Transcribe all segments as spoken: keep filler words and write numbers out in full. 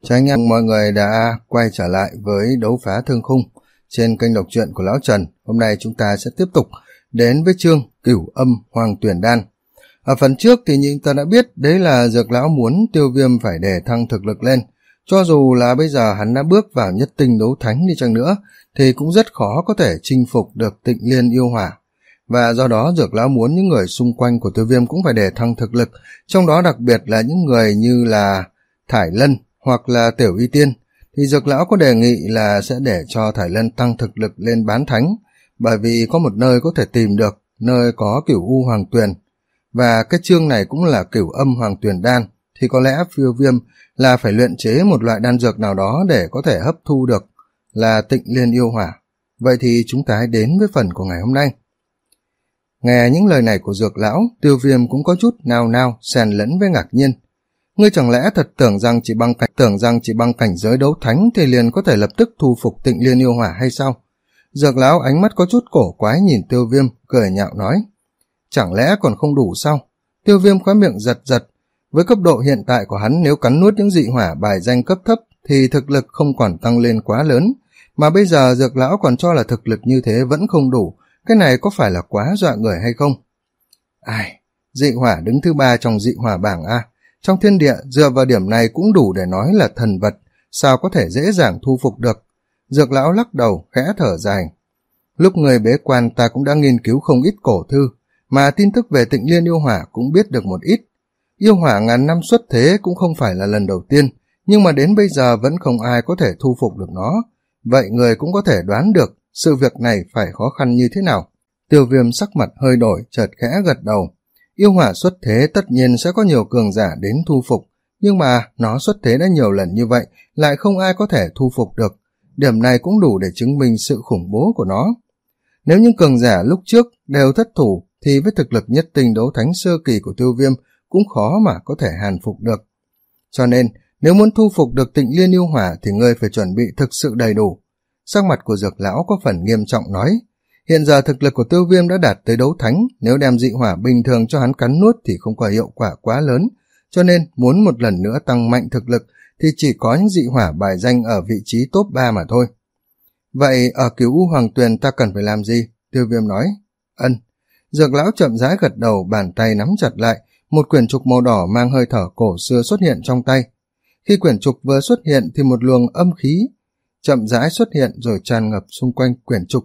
Chào anh em, mọi người đã quay trở lại với đấu phá thương khung trên kênh đọc truyện của Lão Trần. Hôm nay chúng ta sẽ tiếp tục đến với chương Cửu Âm Hoàng Tuyển Đan. Ở phần trước thì như ta đã biết, đấy là Dược Lão muốn Tiêu Viêm phải để thăng thực lực lên. Cho dù là bây giờ hắn đã bước vào nhất tinh đấu thánh đi chăng nữa, thì cũng rất khó có thể chinh phục được Tịnh Liên yêu hỏa. Và do đó Dược Lão muốn những người xung quanh của Tiêu Viêm cũng phải để thăng thực lực, trong đó đặc biệt là những người như là Thải Lân hoặc là Tiểu Y Tiên, thì Dược Lão có đề nghị là sẽ để cho Thải Lân tăng thực lực lên bán thánh, bởi vì có một nơi có thể tìm được, nơi có Cửu U Hoàng Tuyền, và cái chương này cũng là Cửu Âm Hoàng Tuyền Đan, thì có lẽ Tiêu Viêm là phải luyện chế một loại đan dược nào đó để có thể hấp thu được là Tịnh Liên yêu hỏa. Vậy thì chúng ta hãy đến với phần của ngày hôm nay. Nghe những lời này của Dược Lão, Tiêu Viêm cũng có chút nao nao xen lẫn với ngạc nhiên. Ngươi chẳng lẽ thật tưởng rằng chỉ bằng cảnh tưởng rằng chỉ bằng cảnh giới đấu thánh thì liền có thể lập tức thu phục Tịnh Liên yêu hỏa hay sao? Dược Lão ánh mắt có chút cổ quái nhìn Tiêu Viêm, cười nhạo nói: chẳng lẽ còn không đủ sao? Tiêu Viêm khóe miệng giật giật, với cấp độ hiện tại của hắn, nếu cắn nuốt những dị hỏa bài danh cấp thấp thì thực lực không còn tăng lên quá lớn, mà bây giờ Dược Lão còn cho là thực lực như thế vẫn không đủ, cái này có phải là quá dọa người hay không? Ai, dị hỏa đứng thứ ba trong dị hỏa bảng a. Trong thiên địa, dựa vào điểm này cũng đủ để nói là thần vật, sao có thể dễ dàng thu phục được. Dược Lão lắc đầu, khẽ thở dài. Lúc người bế quan ta cũng đã nghiên cứu không ít cổ thư, mà tin tức về Tịnh Liên yêu hỏa cũng biết được một ít. Yêu hỏa ngàn năm xuất thế cũng không phải là lần đầu tiên, nhưng mà đến bây giờ vẫn không ai có thể thu phục được nó. Vậy người cũng có thể đoán được sự việc này phải khó khăn như thế nào. Tiêu Viêm sắc mặt hơi đổi, chợt khẽ gật đầu. Yêu hỏa xuất thế tất nhiên sẽ có nhiều cường giả đến thu phục, nhưng mà nó xuất thế đã nhiều lần như vậy, lại không ai có thể thu phục được. Điểm này cũng đủ để chứng minh sự khủng bố của nó. Nếu những cường giả lúc trước đều thất thủ, thì với thực lực nhất tinh đấu thánh sơ kỳ của Tiêu Viêm cũng khó mà có thể hàn phục được. Cho nên, nếu muốn thu phục được Tịnh Liên yêu hỏa thì ngươi phải chuẩn bị thực sự đầy đủ. Sắc mặt của Dược Lão có phần nghiêm trọng nói: hiện giờ thực lực của Tiêu Viêm đã đạt tới đấu thánh, nếu đem dị hỏa bình thường cho hắn cắn nuốt thì không có hiệu quả quá lớn, cho nên muốn một lần nữa tăng mạnh thực lực thì chỉ có những dị hỏa bài danh ở vị trí top ba mà thôi. Vậy ở Cửu U Hoàng Tuyền ta cần phải làm gì? Tiêu Viêm nói. Ân. Dược Lão chậm rãi gật đầu, bàn tay nắm chặt lại, một quyển trục màu đỏ mang hơi thở cổ xưa xuất hiện trong tay. Khi quyển trục vừa xuất hiện thì một luồng âm khí chậm rãi xuất hiện rồi tràn ngập xung quanh quyển trục.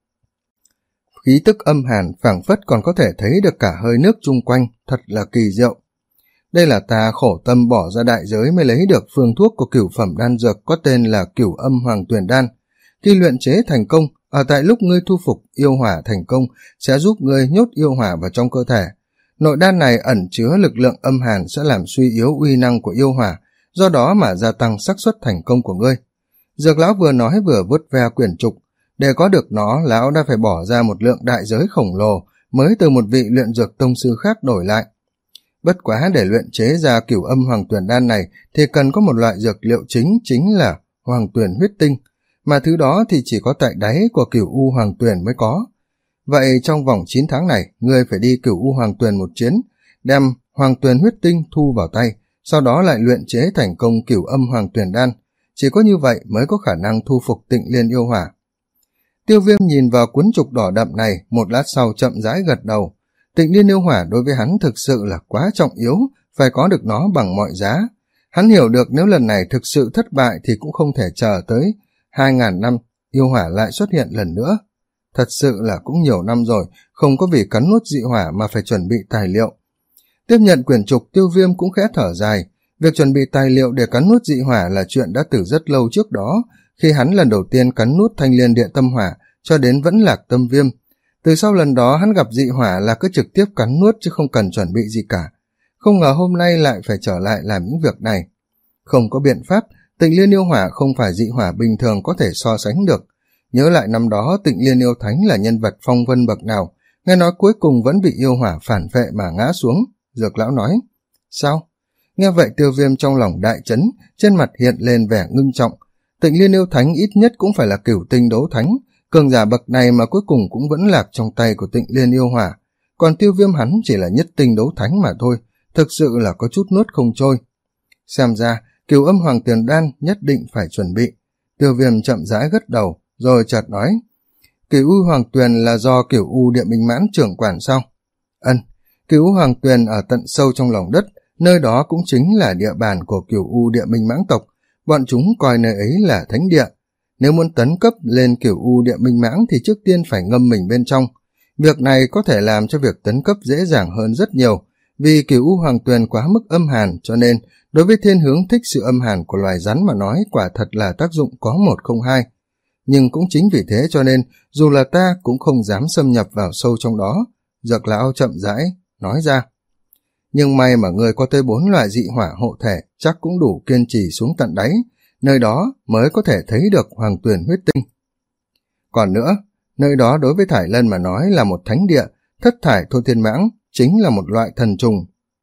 Khí tức âm hàn phảng phất còn có thể thấy được cả hơi nước chung quanh, thật là kỳ diệu. Đây là ta khổ tâm bỏ ra đại giới mới lấy được phương thuốc của cửu phẩm đan dược có tên là Cửu Âm Hoàng Tuyền Đan. Khi luyện chế thành công, ở tại lúc ngươi thu phục yêu hỏa thành công sẽ giúp ngươi nhốt yêu hỏa vào trong cơ thể. Nội đan này ẩn chứa lực lượng âm hàn sẽ làm suy yếu uy năng của yêu hỏa, do đó mà gia tăng xác suất thành công của ngươi. Dược Lão vừa nói vừa vuốt ve quyển trục. Để có được nó, lão đã phải bỏ ra một lượng đại giới khổng lồ mới từ một vị luyện dược tông sư khác đổi lại. Bất quá để luyện chế ra Cửu Âm Hoàng Tuyền Đan này thì cần có một loại dược liệu chính chính là Hoàng Tuyền huyết tinh, mà thứ đó thì chỉ có tại đáy của Cửu U Hoàng Tuyền mới có. Vậy trong vòng chín tháng này, ngươi phải đi Cửu U Hoàng Tuyền một chuyến, đem Hoàng Tuyền huyết tinh thu vào tay, sau đó lại luyện chế thành công Cửu Âm Hoàng Tuyền Đan. Chỉ có như vậy mới có khả năng thu phục Tịnh Liên yêu hỏa. Tiêu Viêm nhìn vào cuốn trục đỏ đậm này, một lát sau chậm rãi gật đầu. Tịnh Liên yêu hỏa đối với hắn thực sự là quá trọng yếu, phải có được nó bằng mọi giá. Hắn hiểu được nếu lần này thực sự thất bại thì cũng không thể chờ tới hai ngàn năm yêu hỏa lại xuất hiện lần nữa. Thật sự là cũng nhiều năm rồi, không có vì cắn nuốt dị hỏa mà phải chuẩn bị tài liệu. Tiếp nhận quyển trục, Tiêu Viêm cũng khẽ thở dài. Việc chuẩn bị tài liệu để cắn nuốt dị hỏa là chuyện đã từ rất lâu trước đó, khi hắn lần đầu tiên cắn nuốt Thanh Liên Địa Tâm Hỏa cho đến Vẫn Lạc Tâm Viêm. Từ sau lần đó hắn gặp dị hỏa là cứ trực tiếp cắn nuốt chứ không cần chuẩn bị gì cả. Không ngờ hôm nay lại phải trở lại làm những việc này. Không có biện pháp, Tịnh Liên yêu hỏa không phải dị hỏa bình thường có thể so sánh được. Nhớ lại năm đó Tịnh Liên yêu thánh là nhân vật phong vân bậc nào, nghe nói cuối cùng vẫn bị yêu hỏa phản vệ mà ngã xuống. Dược Lão nói. Sao? Nghe vậy Tiêu Viêm trong lòng đại chấn, trên mặt hiện lên vẻ ngưng trọng. Tịnh Liên yêu thánh ít nhất cũng phải là cửu tinh đấu thánh, cường giả bậc này mà cuối cùng cũng vẫn lạc trong tay của Tịnh Liên yêu hỏa. Còn Tiêu Viêm hắn chỉ là nhất tinh đấu thánh mà thôi, thực sự là có chút nuốt không trôi. Xem ra, Cửu Âm Hoàng Tuyền Đan nhất định phải chuẩn bị. Tiêu Viêm chậm rãi gật đầu, rồi chợt nói, Cửu U Hoàng Tuyền là do Cửu U Địa Minh Mãng trưởng quản sao? Ân, Cửu U Hoàng Tuyền ở tận sâu trong lòng đất, nơi đó cũng chính là địa bàn của Cửu U Địa Minh Mãng tộc, bọn chúng coi nơi ấy là thánh địa. Nếu muốn tấn cấp lên Cửu U Địa Minh Mãng thì trước tiên phải ngâm mình bên trong. Việc này có thể làm cho việc tấn cấp dễ dàng hơn rất nhiều, vì Cửu U Hoàng Tuyền quá mức âm hàn, cho nên đối với thiên hướng thích sự âm hàn của loài rắn mà nói quả thật là tác dụng có một không hai. Nhưng cũng chính vì thế cho nên dù là ta cũng không dám xâm nhập vào sâu trong đó. Dược lão chậm rãi nói ra, nhưng may mà người có tới bốn loại dị hỏa hộ thể, chắc cũng đủ kiên trì xuống tận đáy, nơi đó mới có thể thấy được Hoàng Tuyền huyết tinh. Còn nữa, nơi đó đối với Thải Lân mà nói là một thánh địa, thất thải thôn thiên mãng chính là một loại thần trùng.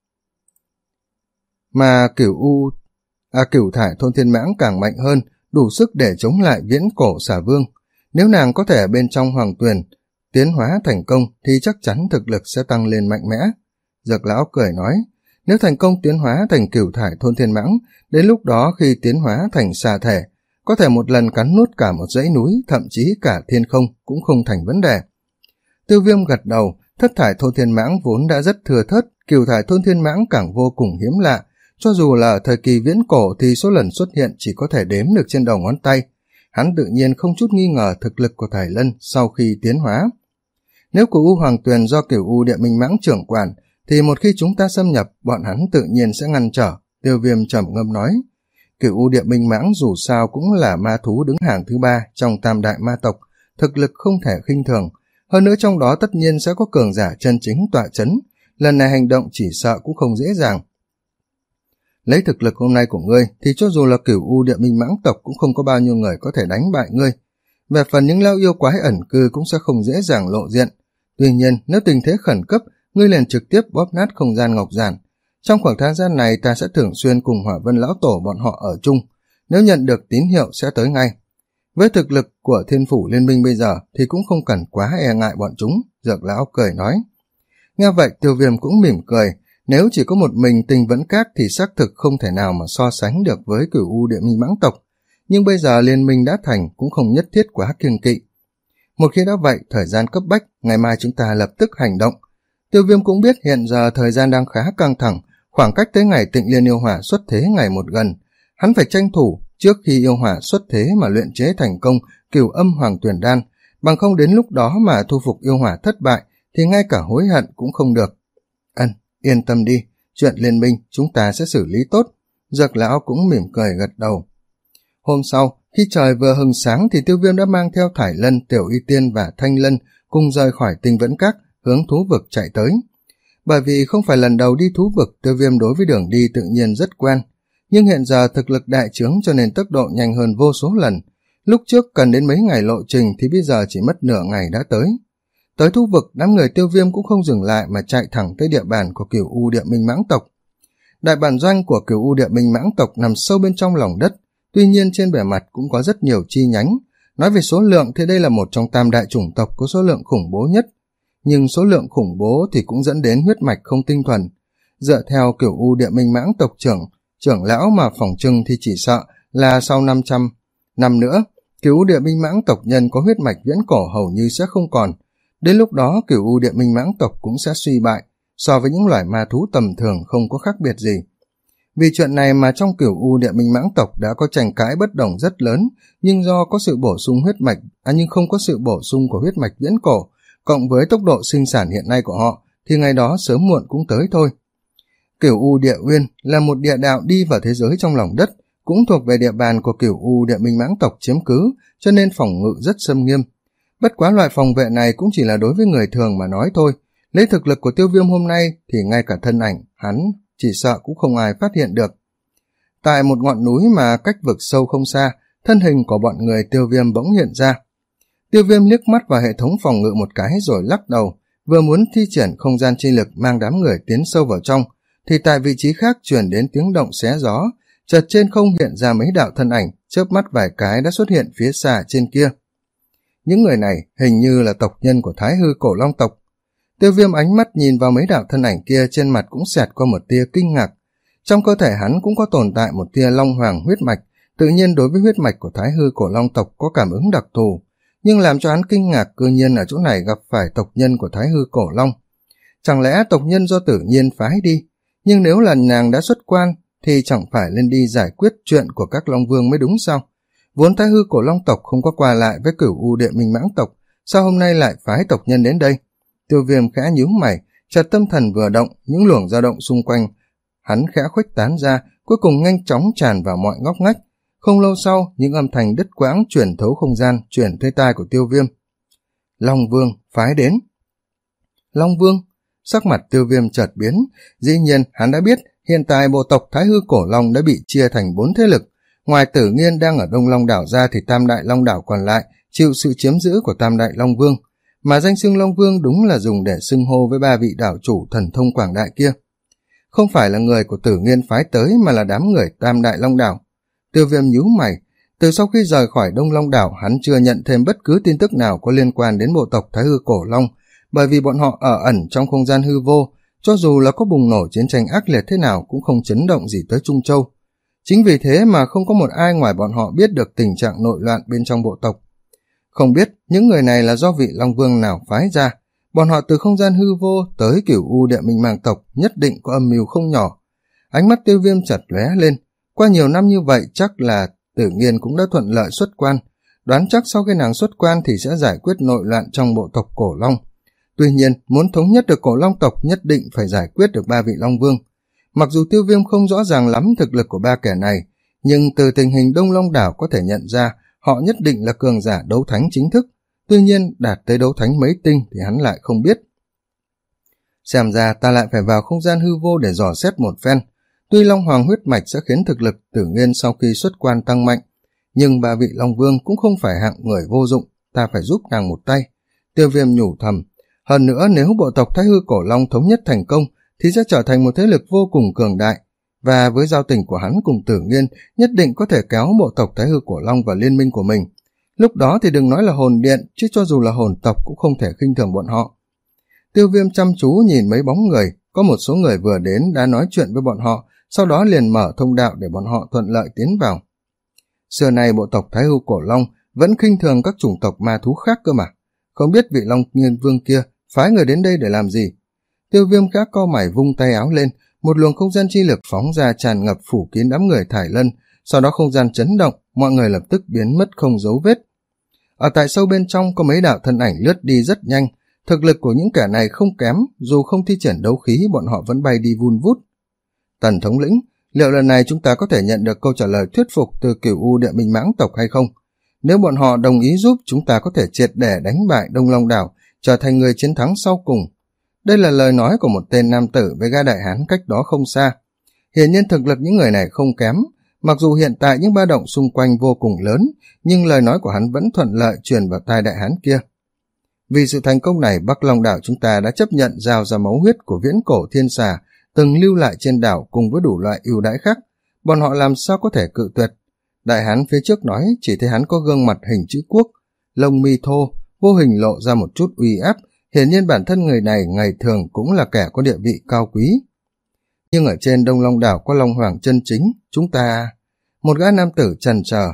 Mà cửu u, à cửu thải thôn thiên mãng càng mạnh hơn, đủ sức để chống lại viễn cổ xà vương. Nếu nàng có thể bên trong Hoàng Tuyền tiến hóa thành công thì chắc chắn thực lực sẽ tăng lên mạnh mẽ. Dược lão cười nói, nếu thành công tiến hóa thành cửu thải thôn thiên mãng, đến lúc đó khi tiến hóa thành xà thể, có thể một lần cắn nuốt cả một dãy núi, thậm chí cả thiên không cũng không thành vấn đề. Tiêu Viêm gật đầu, thất thải thôn thiên mãng vốn đã rất thừa thớt, cửu thải thôn thiên mãng càng vô cùng hiếm lạ, cho dù là ở thời kỳ viễn cổ thì số lần xuất hiện chỉ có thể đếm được trên đầu ngón tay. Hắn tự nhiên không chút nghi ngờ thực lực của Thải Lân sau khi tiến hóa. Nếu Cửu U Hoàng Tuyền do Cửu U Địa Minh Mãng trưởng quản, thì một khi chúng ta xâm nhập, bọn hắn tự nhiên sẽ ngăn trở. Tiêu Viêm trầm ngâm nói, Cửu U Địa Minh Mãng dù sao cũng là ma thú đứng hàng thứ ba trong tam đại ma tộc, thực lực không thể khinh thường. Hơn nữa trong đó tất nhiên sẽ có cường giả chân chính tọa chấn, lần này hành động chỉ sợ cũng không dễ dàng. Lấy thực lực hôm nay của ngươi thì cho dù là Cửu U Địa Minh Mãng tộc cũng không có bao nhiêu người có thể đánh bại ngươi. Về phần những lão yêu quái ẩn cư cũng sẽ không dễ dàng lộ diện. Tuy nhiên, nếu tình thế khẩn cấp, ngươi liền trực tiếp bóp nát không gian ngọc giản. Trong khoảng thời gian này ta sẽ thường xuyên cùng Hỏa Vân lão tổ bọn họ ở chung, nếu nhận được tín hiệu sẽ tới ngay. Với thực lực của Thiên Phủ Liên minh bây giờ thì cũng không cần quá e ngại bọn chúng, Dược lão cười nói. Nghe vậy Tiêu Viêm cũng mỉm cười, nếu chỉ có một mình Tình Vẫn Các thì xác thực không thể nào mà so sánh được với Cửu U Địa Minh Mãng tộc, nhưng bây giờ liên minh đã thành cũng không nhất thiết quá kiêng kỵ. Một khi đã vậy, thời gian cấp bách, ngày mai chúng ta lập tức hành động. Tiêu Viêm cũng biết hiện giờ thời gian đang khá căng thẳng, khoảng cách tới ngày Tịnh Liên yêu hỏa xuất thế ngày một gần. Hắn phải tranh thủ trước khi yêu hỏa xuất thế mà luyện chế thành công Cửu Âm Hoàng Tuyền Đan, bằng không đến lúc đó mà thu phục yêu hỏa thất bại thì ngay cả hối hận cũng không được. Ân, yên tâm đi, chuyện liên minh chúng ta sẽ xử lý tốt. Dược lão cũng mỉm cười gật đầu. Hôm sau, khi trời vừa hừng sáng thì Tiêu Viêm đã mang theo Thải Lân, Tiểu Y Tiên và Thanh Lân cùng rời khỏi Tinh Vẫn Các hướng thú vực chạy tới. Bởi vì không phải lần đầu đi thú vực, Tiêu Viêm đối với đường đi tự nhiên rất quen, nhưng hiện giờ thực lực đại trướng cho nên tốc độ nhanh hơn vô số lần. Lúc trước cần đến mấy ngày lộ trình thì bây giờ chỉ mất nửa ngày đã tới. Tới thú vực, đám người Tiêu Viêm cũng không dừng lại mà chạy thẳng tới địa bàn của Cửu U Địa Minh Mãng tộc. Đại bản doanh của Cửu U Địa Minh Mãng tộc nằm sâu bên trong lòng đất, tuy nhiên trên bề mặt cũng có rất nhiều chi nhánh. Nói về số lượng thì đây là một trong tam đại chủng tộc có số lượng khủng bố nhất, nhưng số lượng khủng bố thì cũng dẫn đến huyết mạch không tinh thuần. Dựa theo Cửu U Địa Minh Mãng tộc trưởng, trưởng lão mà phỏng trưng thì chỉ sợ là sau năm trăm năm nữa, Cửu U Địa Minh Mãng tộc nhân có huyết mạch viễn cổ hầu như sẽ không còn. Đến lúc đó Cửu U Địa Minh Mãng tộc cũng sẽ suy bại, so với những loài ma thú tầm thường không có khác biệt gì. Vì chuyện này mà trong Cửu U Địa Minh Mãng tộc đã có tranh cãi bất đồng rất lớn, nhưng do có sự bổ sung huyết mạch, à nhưng không có sự bổ sung của huyết mạch viễn cổ, cộng với tốc độ sinh sản hiện nay của họ, thì ngày đó sớm muộn cũng tới thôi. Cửu U Địa Uyên là một địa đạo đi vào thế giới trong lòng đất, cũng thuộc về địa bàn của Cửu U Địa Minh Mãng tộc chiếm cứ, cho nên phòng ngự rất xâm nghiêm. Bất quá loại phòng vệ này cũng chỉ là đối với người thường mà nói thôi. Lấy thực lực của Tiêu Viêm hôm nay thì ngay cả thân ảnh hắn chỉ sợ cũng không ai phát hiện được. Tại một ngọn núi mà cách vực sâu không xa, thân hình của bọn người Tiêu Viêm bỗng hiện ra. Tiêu Viêm liếc mắt vào hệ thống phòng ngự một cái rồi lắc đầu, vừa muốn thi triển không gian chi lực mang đám người tiến sâu vào trong, thì tại vị trí khác truyền đến tiếng động xé gió, chợt trên không hiện ra mấy đạo thân ảnh, chớp mắt vài cái đã xuất hiện phía xa trên kia. Những người này hình như là tộc nhân của Thái Hư Cổ Long tộc. Tiêu Viêm ánh mắt nhìn vào mấy đạo thân ảnh kia, trên mặt cũng xẹt qua một tia kinh ngạc. Trong cơ thể hắn cũng có tồn tại một tia long hoàng huyết mạch, tự nhiên đối với huyết mạch của Thái Hư Cổ Long tộc có cảm ứng đặc thù, nhưng làm cho hắn kinh ngạc cư nhiên ở chỗ này gặp phải tộc nhân của Thái Hư Cổ Long. Chẳng lẽ tộc nhân do Tử Nhiên phái đi, nhưng nếu là nàng đã xuất quan thì chẳng phải lên đi giải quyết chuyện của các Long Vương mới đúng sao? Vốn Thái Hư Cổ Long tộc không có qua lại với Cửu U Địa Minh Mãng tộc, sao hôm nay lại phái tộc nhân đến đây? Tiêu Viêm khẽ nhíu mày, chợt tâm thần vừa động, những luồng dao động xung quanh hắn khẽ khuếch tán ra, cuối cùng nhanh chóng tràn vào mọi ngóc ngách. Không lâu sau, những âm thanh đứt quãng chuyển thấu không gian chuyển tới tai của Tiêu Viêm. Long Vương phái đến. Long Vương? Sắc mặt Tiêu Viêm chợt biến, dĩ nhiên hắn đã biết hiện tại bộ tộc Thái Hư Cổ Long đã bị chia thành bốn thế lực. Ngoài Tử Nghiên đang ở Đông Long đảo ra thì Tam Đại Long đảo còn lại chịu sự chiếm giữ của Tam Đại Long Vương, mà danh xưng Long Vương đúng là dùng để xưng hô với ba vị đảo chủ thần thông quảng đại kia. Không phải là người của Tử Nghiên phái tới mà là đám người Tam Đại Long đảo. Tiêu Viêm nhíu mày, từ sau khi rời khỏi Đông Long đảo hắn chưa nhận thêm bất cứ tin tức nào có liên quan đến bộ tộc Thái Hư Cổ Long, bởi vì bọn họ ở ẩn trong không gian hư vô, cho dù là có bùng nổ chiến tranh ác liệt thế nào cũng không chấn động gì tới Trung Châu. Chính vì thế mà không có một ai ngoài bọn họ biết được tình trạng nội loạn bên trong bộ tộc. Không biết những người này là do vị Long Vương nào phái ra, bọn họ từ không gian hư vô tới Cửu U Địa Minh Mãng tộc nhất định có âm mưu không nhỏ. Ánh mắt Tiêu Viêm chợt lóe lên, qua nhiều năm như vậy chắc là Tử Nghiên cũng đã thuận lợi xuất quan, đoán chắc sau khi nàng xuất quan thì sẽ giải quyết nội loạn trong bộ tộc Cổ Long. Tuy nhiên, muốn thống nhất được Cổ Long tộc nhất định phải giải quyết được ba vị Long Vương. Mặc dù Tiêu Viêm không rõ ràng lắm thực lực của ba kẻ này, nhưng từ tình hình Đông Long đảo có thể nhận ra họ nhất định là cường giả đấu thánh chính thức. Tuy nhiên, đạt tới đấu thánh mấy tinh thì hắn lại không biết. Xem ra ta lại phải vào không gian hư vô để dò xét một phen. Tuy Long Hoàng huyết mạch sẽ khiến thực lực Tử Nghiên sau khi xuất quan tăng mạnh, nhưng ba vị Long Vương cũng không phải hạng người vô dụng, ta phải giúp nàng một tay. Tiêu Viêm nhủ thầm. Hơn nữa, nếu bộ tộc Thái Hư Cổ Long thống nhất thành công thì sẽ trở thành một thế lực vô cùng cường đại, và với giao tình của hắn cùng Tử Nghiên nhất định có thể kéo bộ tộc Thái Hư Cổ Long vào liên minh của mình. Lúc đó thì đừng nói là hồn điện, chứ cho dù là hồn tộc cũng không thể khinh thường bọn họ. Tiêu Viêm chăm chú nhìn mấy bóng người, có một số người vừa đến đã nói chuyện với bọn họ, sau đó liền mở thông đạo để bọn họ thuận lợi tiến vào. Xưa nay bộ tộc Thái Hư Cổ Long vẫn khinh thường các chủng tộc ma thú khác cơ mà. Không biết vị Long Nghiên Vương kia phái người đến đây để làm gì? Tiêu Viêm khá co mày vung tay áo lên, một luồng không gian chi lực phóng ra tràn ngập phủ kín đám người Thải Lân, sau đó không gian chấn động, mọi người lập tức biến mất không dấu vết. Ở tại sâu bên trong có mấy đạo thân ảnh lướt đi rất nhanh, thực lực của những kẻ này không kém, dù không thi triển đấu khí bọn họ vẫn bay đi vun vút. Tần thống lĩnh, liệu lần này chúng ta có thể nhận được câu trả lời thuyết phục từ Cửu U Địa Minh Mãng tộc hay không? Nếu bọn họ đồng ý giúp, chúng ta có thể triệt để đánh bại Đông Long đảo, trở thành người chiến thắng sau cùng. Đây là lời nói của một tên nam tử với gã đại hán cách đó không xa. Hiển nhiên thực lực những người này không kém, mặc dù hiện tại những ba động xung quanh vô cùng lớn, nhưng lời nói của hắn vẫn thuận lợi truyền vào tai đại hán kia. Vì sự thành công này, Bắc Long đảo chúng ta đã chấp nhận giao ra máu huyết của viễn cổ thiên xà từng lưu lại trên đảo cùng với đủ loại ưu đãi khác, bọn họ làm sao có thể cự tuyệt. Đại hán phía trước nói, chỉ thấy hắn có gương mặt hình chữ quốc, lông mi thô, vô hình lộ ra một chút uy áp, hiển nhiên bản thân người này ngày thường cũng là kẻ có địa vị cao quý. Nhưng ở trên Đông Long đảo có Long Hoàng chân chính, chúng ta... Một gã nam tử chần chờ.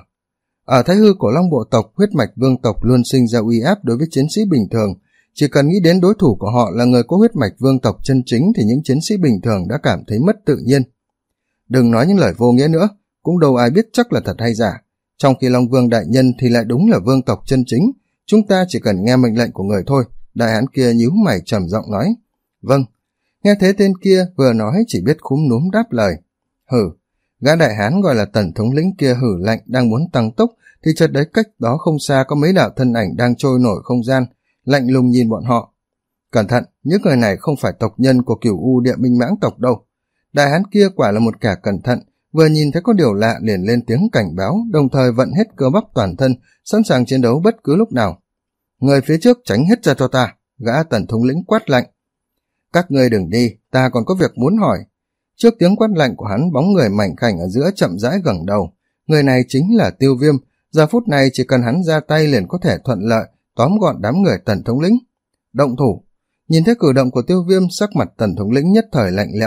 Ở Thái Hư Cổ Long bộ tộc, huyết mạch vương tộc luôn sinh ra uy áp đối với chiến sĩ bình thường. Chỉ cần nghĩ đến đối thủ của họ là người có huyết mạch vương tộc chân chính thì những chiến sĩ bình thường đã cảm thấy mất tự nhiên. Đừng nói những lời vô nghĩa nữa, cũng đâu ai biết chắc là thật hay giả. Trong khi Long Vương đại nhân thì lại đúng là vương tộc chân chính, chúng ta chỉ cần nghe mệnh lệnh của người thôi. Đại hán kia nhíu mày trầm giọng nói. Vâng. Nghe thế tên kia vừa nói chỉ biết khúm núm đáp lời. Hử. Gã đại hán gọi là Tần thống lĩnh kia hử lạnh đang muốn tăng tốc thì chợt đấy cách đó không xa có mấy đạo thân ảnh đang trôi nổi không gian, lạnh lùng nhìn bọn họ. Cẩn thận, những người này không phải tộc nhân của Cửu U Địa Minh Mãng tộc đâu. Đại hán kia quả là một kẻ cẩn thận, vừa nhìn thấy có điều lạ liền lên tiếng cảnh báo, đồng thời vận hết cơ bắp toàn thân, sẵn sàng chiến đấu bất cứ lúc nào. Người phía trước tránh hết ra cho ta, gã Tần thống lĩnh quát lạnh. Các ngươi đừng đi, ta còn có việc muốn hỏi. Trước tiếng quát lạnh của hắn, bóng người mảnh khảnh ở giữa chậm rãi ngẩng đầu. Người này chính là Tiêu Viêm, giờ phút này chỉ cần hắn ra tay liền có thể thuận lợi tóm gọn đám người Tần thống lĩnh. Động thủ. Nhìn thấy cử động của Tiêu Viêm, sắc mặt Tần thống lĩnh nhất thời lạnh lẽo,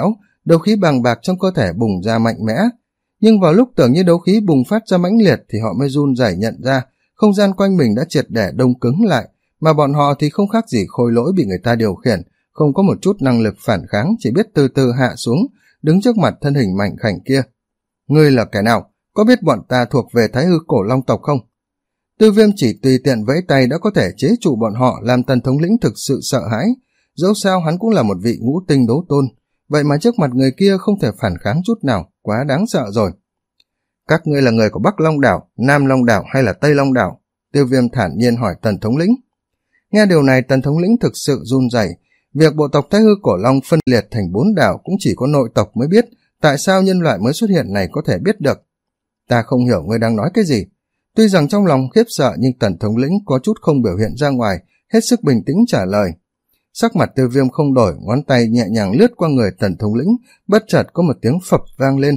đấu khí bàng bạc trong cơ thể bùng ra mạnh mẽ. Nhưng vào lúc tưởng như đấu khí bùng phát ra mãnh liệt thì họ mới run rẩy nhận ra không gian quanh mình đã triệt để đông cứng lại, mà bọn họ thì không khác gì khôi lỗi bị người ta điều khiển, không có một chút năng lực phản kháng, chỉ biết từ từ hạ xuống, đứng trước mặt thân hình mảnh khảnh kia. Ngươi là kẻ nào? Có biết bọn ta thuộc về Thái Hư Cổ Long tộc không? Tiêu Viêm chỉ tùy tiện vẫy tay đã có thể chế trụ bọn họ, làm Tần thống lĩnh thực sự sợ hãi. Dẫu sao hắn cũng là một vị ngũ tinh đấu tôn, vậy mà trước mặt người kia không thể phản kháng chút nào, quá đáng sợ rồi. Các ngươi là người của Bắc Long Đảo, Nam Long Đảo hay là Tây Long Đảo? Tiêu Viêm thản nhiên hỏi Tần thống lĩnh. Nghe điều này, Tần thống lĩnh thực sự run rẩy. Việc bộ tộc Thái Hư Cổ Long phân liệt thành bốn đảo cũng chỉ có nội tộc mới biết, tại sao nhân loại mới xuất hiện này có thể biết được. Ta không hiểu ngươi đang nói cái gì. Tuy rằng trong lòng khiếp sợ nhưng Tần thống lĩnh có chút không biểu hiện ra ngoài, hết sức bình tĩnh trả lời. Sắc mặt Tiêu Viêm không đổi, ngón tay nhẹ nhàng lướt qua người Tần thống lĩnh, bất chợt có một tiếng phập vang lên.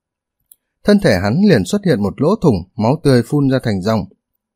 Thân thể hắn liền xuất hiện một lỗ thủng, máu tươi phun ra thành dòng.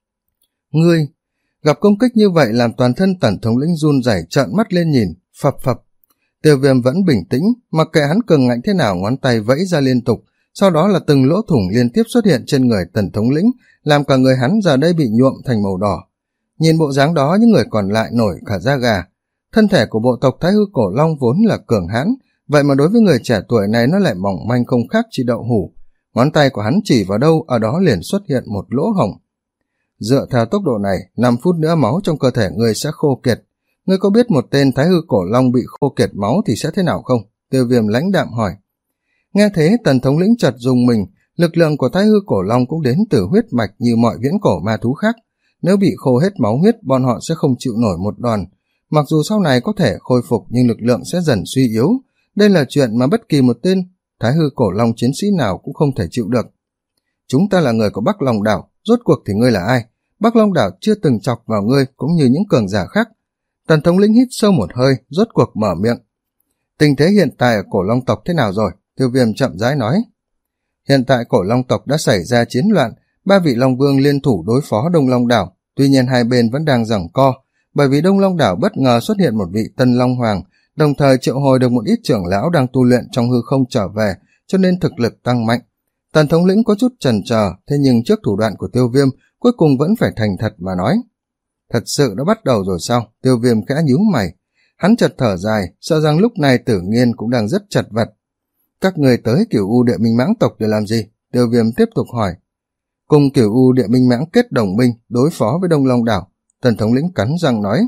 Ngươi! Gặp công kích như vậy làm toàn thân Tần thống lĩnh run rẩy trợn mắt lên nhìn, phập phập. Tiêu Viêm vẫn bình tĩnh, mặc kệ hắn cường ngạnh thế nào, ngón tay vẫy ra liên tục, sau đó là từng lỗ thủng liên tiếp xuất hiện trên người Tần thống lĩnh, làm cả người hắn giờ đây bị nhuộm thành màu đỏ. Nhìn bộ dáng đó, những người còn lại nổi cả da gà. Thân thể của bộ tộc Thái Hư Cổ Long vốn là cường hãn, vậy mà đối với người trẻ tuổi này nó lại mỏng manh không khác chi đậu hũ. Ngón tay của hắn chỉ vào đâu, ở đó liền xuất hiện một lỗ hổng. Dựa theo tốc độ này, năm phút nữa máu trong cơ thể người sẽ khô kiệt. Ngươi có biết một tên Thái Hư Cổ Long bị khô kiệt máu thì sẽ thế nào không? Tiêu Viêm lãnh đạm hỏi. Nghe thế, Tần thống lĩnh chợt rùng mình, lực lượng của Thái Hư Cổ Long cũng đến từ huyết mạch như mọi viễn cổ ma thú khác. Nếu bị khô hết máu huyết, bọn họ sẽ không chịu nổi một đòn. Mặc dù sau này có thể khôi phục nhưng lực lượng sẽ dần suy yếu. Đây là chuyện mà bất kỳ một tên Thái Hư Cổ Long chiến sĩ nào cũng không thể chịu được. Chúng ta là người của Bắc Long Đảo, rốt cuộc thì ngươi là ai? Bắc Long Đảo chưa từng chọc vào ngươi cũng như những cường giả khác. Tần thống lĩnh hít sâu một hơi, rốt cuộc mở miệng. Tình thế hiện tại ở Cổ Long tộc thế nào rồi? Tiêu Viêm chậm rãi nói. Hiện tại Cổ Long tộc đã xảy ra chiến loạn, ba vị Long Vương liên thủ đối phó Đông Long Đảo, tuy nhiên hai bên vẫn đang giằng co, bởi vì Đông Long Đảo bất ngờ xuất hiện một vị Tân Long Hoàng, đồng thời triệu hồi được một ít trưởng lão đang tu luyện trong hư không trở về, cho nên thực lực tăng mạnh. Tần thống lĩnh có chút chần chờ, thế nhưng trước thủ đoạn của Tiêu Viêm, cuối cùng vẫn phải thành thật mà nói. Thật sự đã bắt đầu rồi sao? Tiêu Viêm khẽ nhíu mày. Hắn chợt thở dài, sợ rằng lúc này Tử Nghiên cũng đang rất chật vật. Các người tới Cửu U Địa Minh Mãng tộc để làm gì? Tiêu Viêm tiếp tục hỏi. Cùng Cửu U Địa Minh Mãng kết đồng minh đối phó với Đông Long Đảo. Tần thống lĩnh cắn răng nói.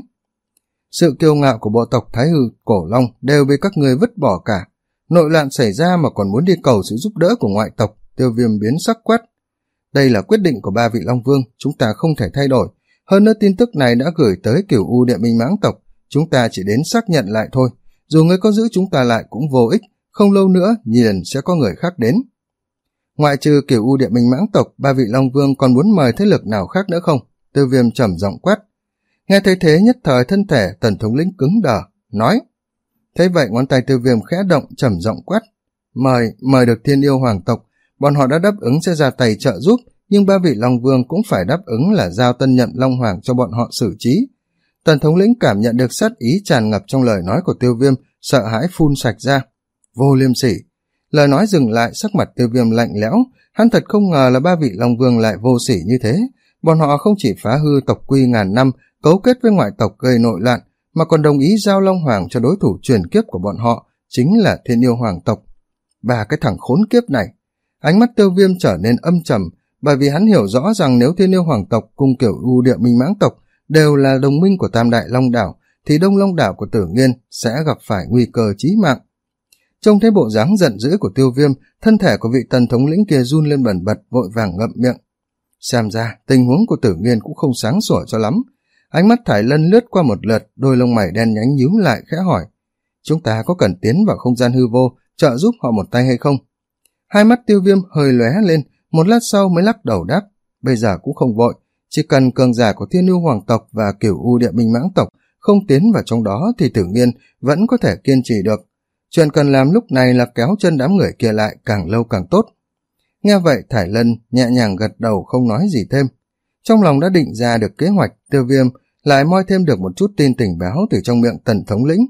Sự kiêu ngạo của bộ tộc Thái Hư Cổ Long đều bị các người vứt bỏ cả. Nội loạn xảy ra mà còn muốn đi cầu sự giúp đỡ của ngoại tộc. Tiêu Viêm biến sắc quát. Đây là quyết định của ba vị Long Vương, chúng ta không thể thay đổi. Hơn nữa tin tức này đã gửi tới Cửu U Địa Minh Mãng tộc, chúng ta chỉ đến xác nhận lại thôi. Dù ngươi có giữ chúng ta lại cũng vô ích, không lâu nữa liền sẽ có người khác đến. Ngoại trừ Cửu U Địa Minh Mãng tộc, ba vị Long Vương còn muốn mời thế lực nào khác nữa không? Tiêu Viêm trầm giọng quát. Nghe thấy thế nhất thời thân thể Tần thống lĩnh cứng đờ, nói. Thế vậy ngón tay Tiêu Viêm khẽ động trầm giọng quát. Mời, mời được Thiên Yêu Hoàng tộc, bọn họ đã đáp ứng sẽ ra tay trợ giúp, nhưng ba vị Long Vương cũng phải đáp ứng là giao tân nhậm Long Hoàng cho bọn họ xử trí. Tần thống lĩnh cảm nhận được sát ý tràn ngập trong lời nói của Tiêu Viêm, sợ hãi phun sạch ra. Vô liêm sỉ. Lời nói dừng lại, sắc mặt Tiêu Viêm lạnh lẽo, hắn thật không ngờ là ba vị Long Vương lại vô sỉ như thế. Bọn họ không chỉ phá hư tộc quy ngàn năm, cấu kết với ngoại tộc gây nội loạn, mà còn đồng ý giao Long Hoàng cho đối thủ truyền kiếp của bọn họ, chính là Thiên Yêu Hoàng tộc. Ba cái thằng khốn kiếp này. Ánh mắt Tiêu Viêm trở nên âm trầm, bởi vì hắn hiểu rõ rằng nếu Thiên Yêu Hoàng tộc cùng Cửu U Địa Minh Mãng tộc đều là đồng minh của Tam Đại Long Đảo, thì Đông Long Đảo của Tử Nghiên sẽ gặp phải nguy cơ chí mạng. Trông thấy bộ dáng giận dữ của Tiêu Viêm, thân thể của vị Tần thống lĩnh kia run lên bần bật, vội vàng ngậm miệng. Xem ra tình huống của Tử Nghiên cũng không sáng sủa cho lắm. Ánh mắt Thải Lân lướt qua một lượt, đôi lông mày đen nhánh nhíu lại khẽ hỏi. Chúng ta có cần tiến vào không gian hư vô, trợ giúp họ một tay hay không? Hai mắt Tiêu Viêm hơi lóe lên, một lát sau mới lắc đầu đáp. Bây giờ cũng không vội, chỉ cần cường giả của Thiên Yêu Hoàng tộc và Cửu U Địa Minh Mãng tộc không tiến vào trong đó thì Tử Nghiên vẫn có thể kiên trì được. Chuyện cần làm lúc này là kéo chân đám người kia lại càng lâu càng tốt. Nghe vậy Thải Lân nhẹ nhàng gật đầu không nói gì thêm. Trong lòng đã định ra được kế hoạch, Tiêu Viêm lại moi thêm được một chút tin tình báo từ trong miệng Tần thống lĩnh.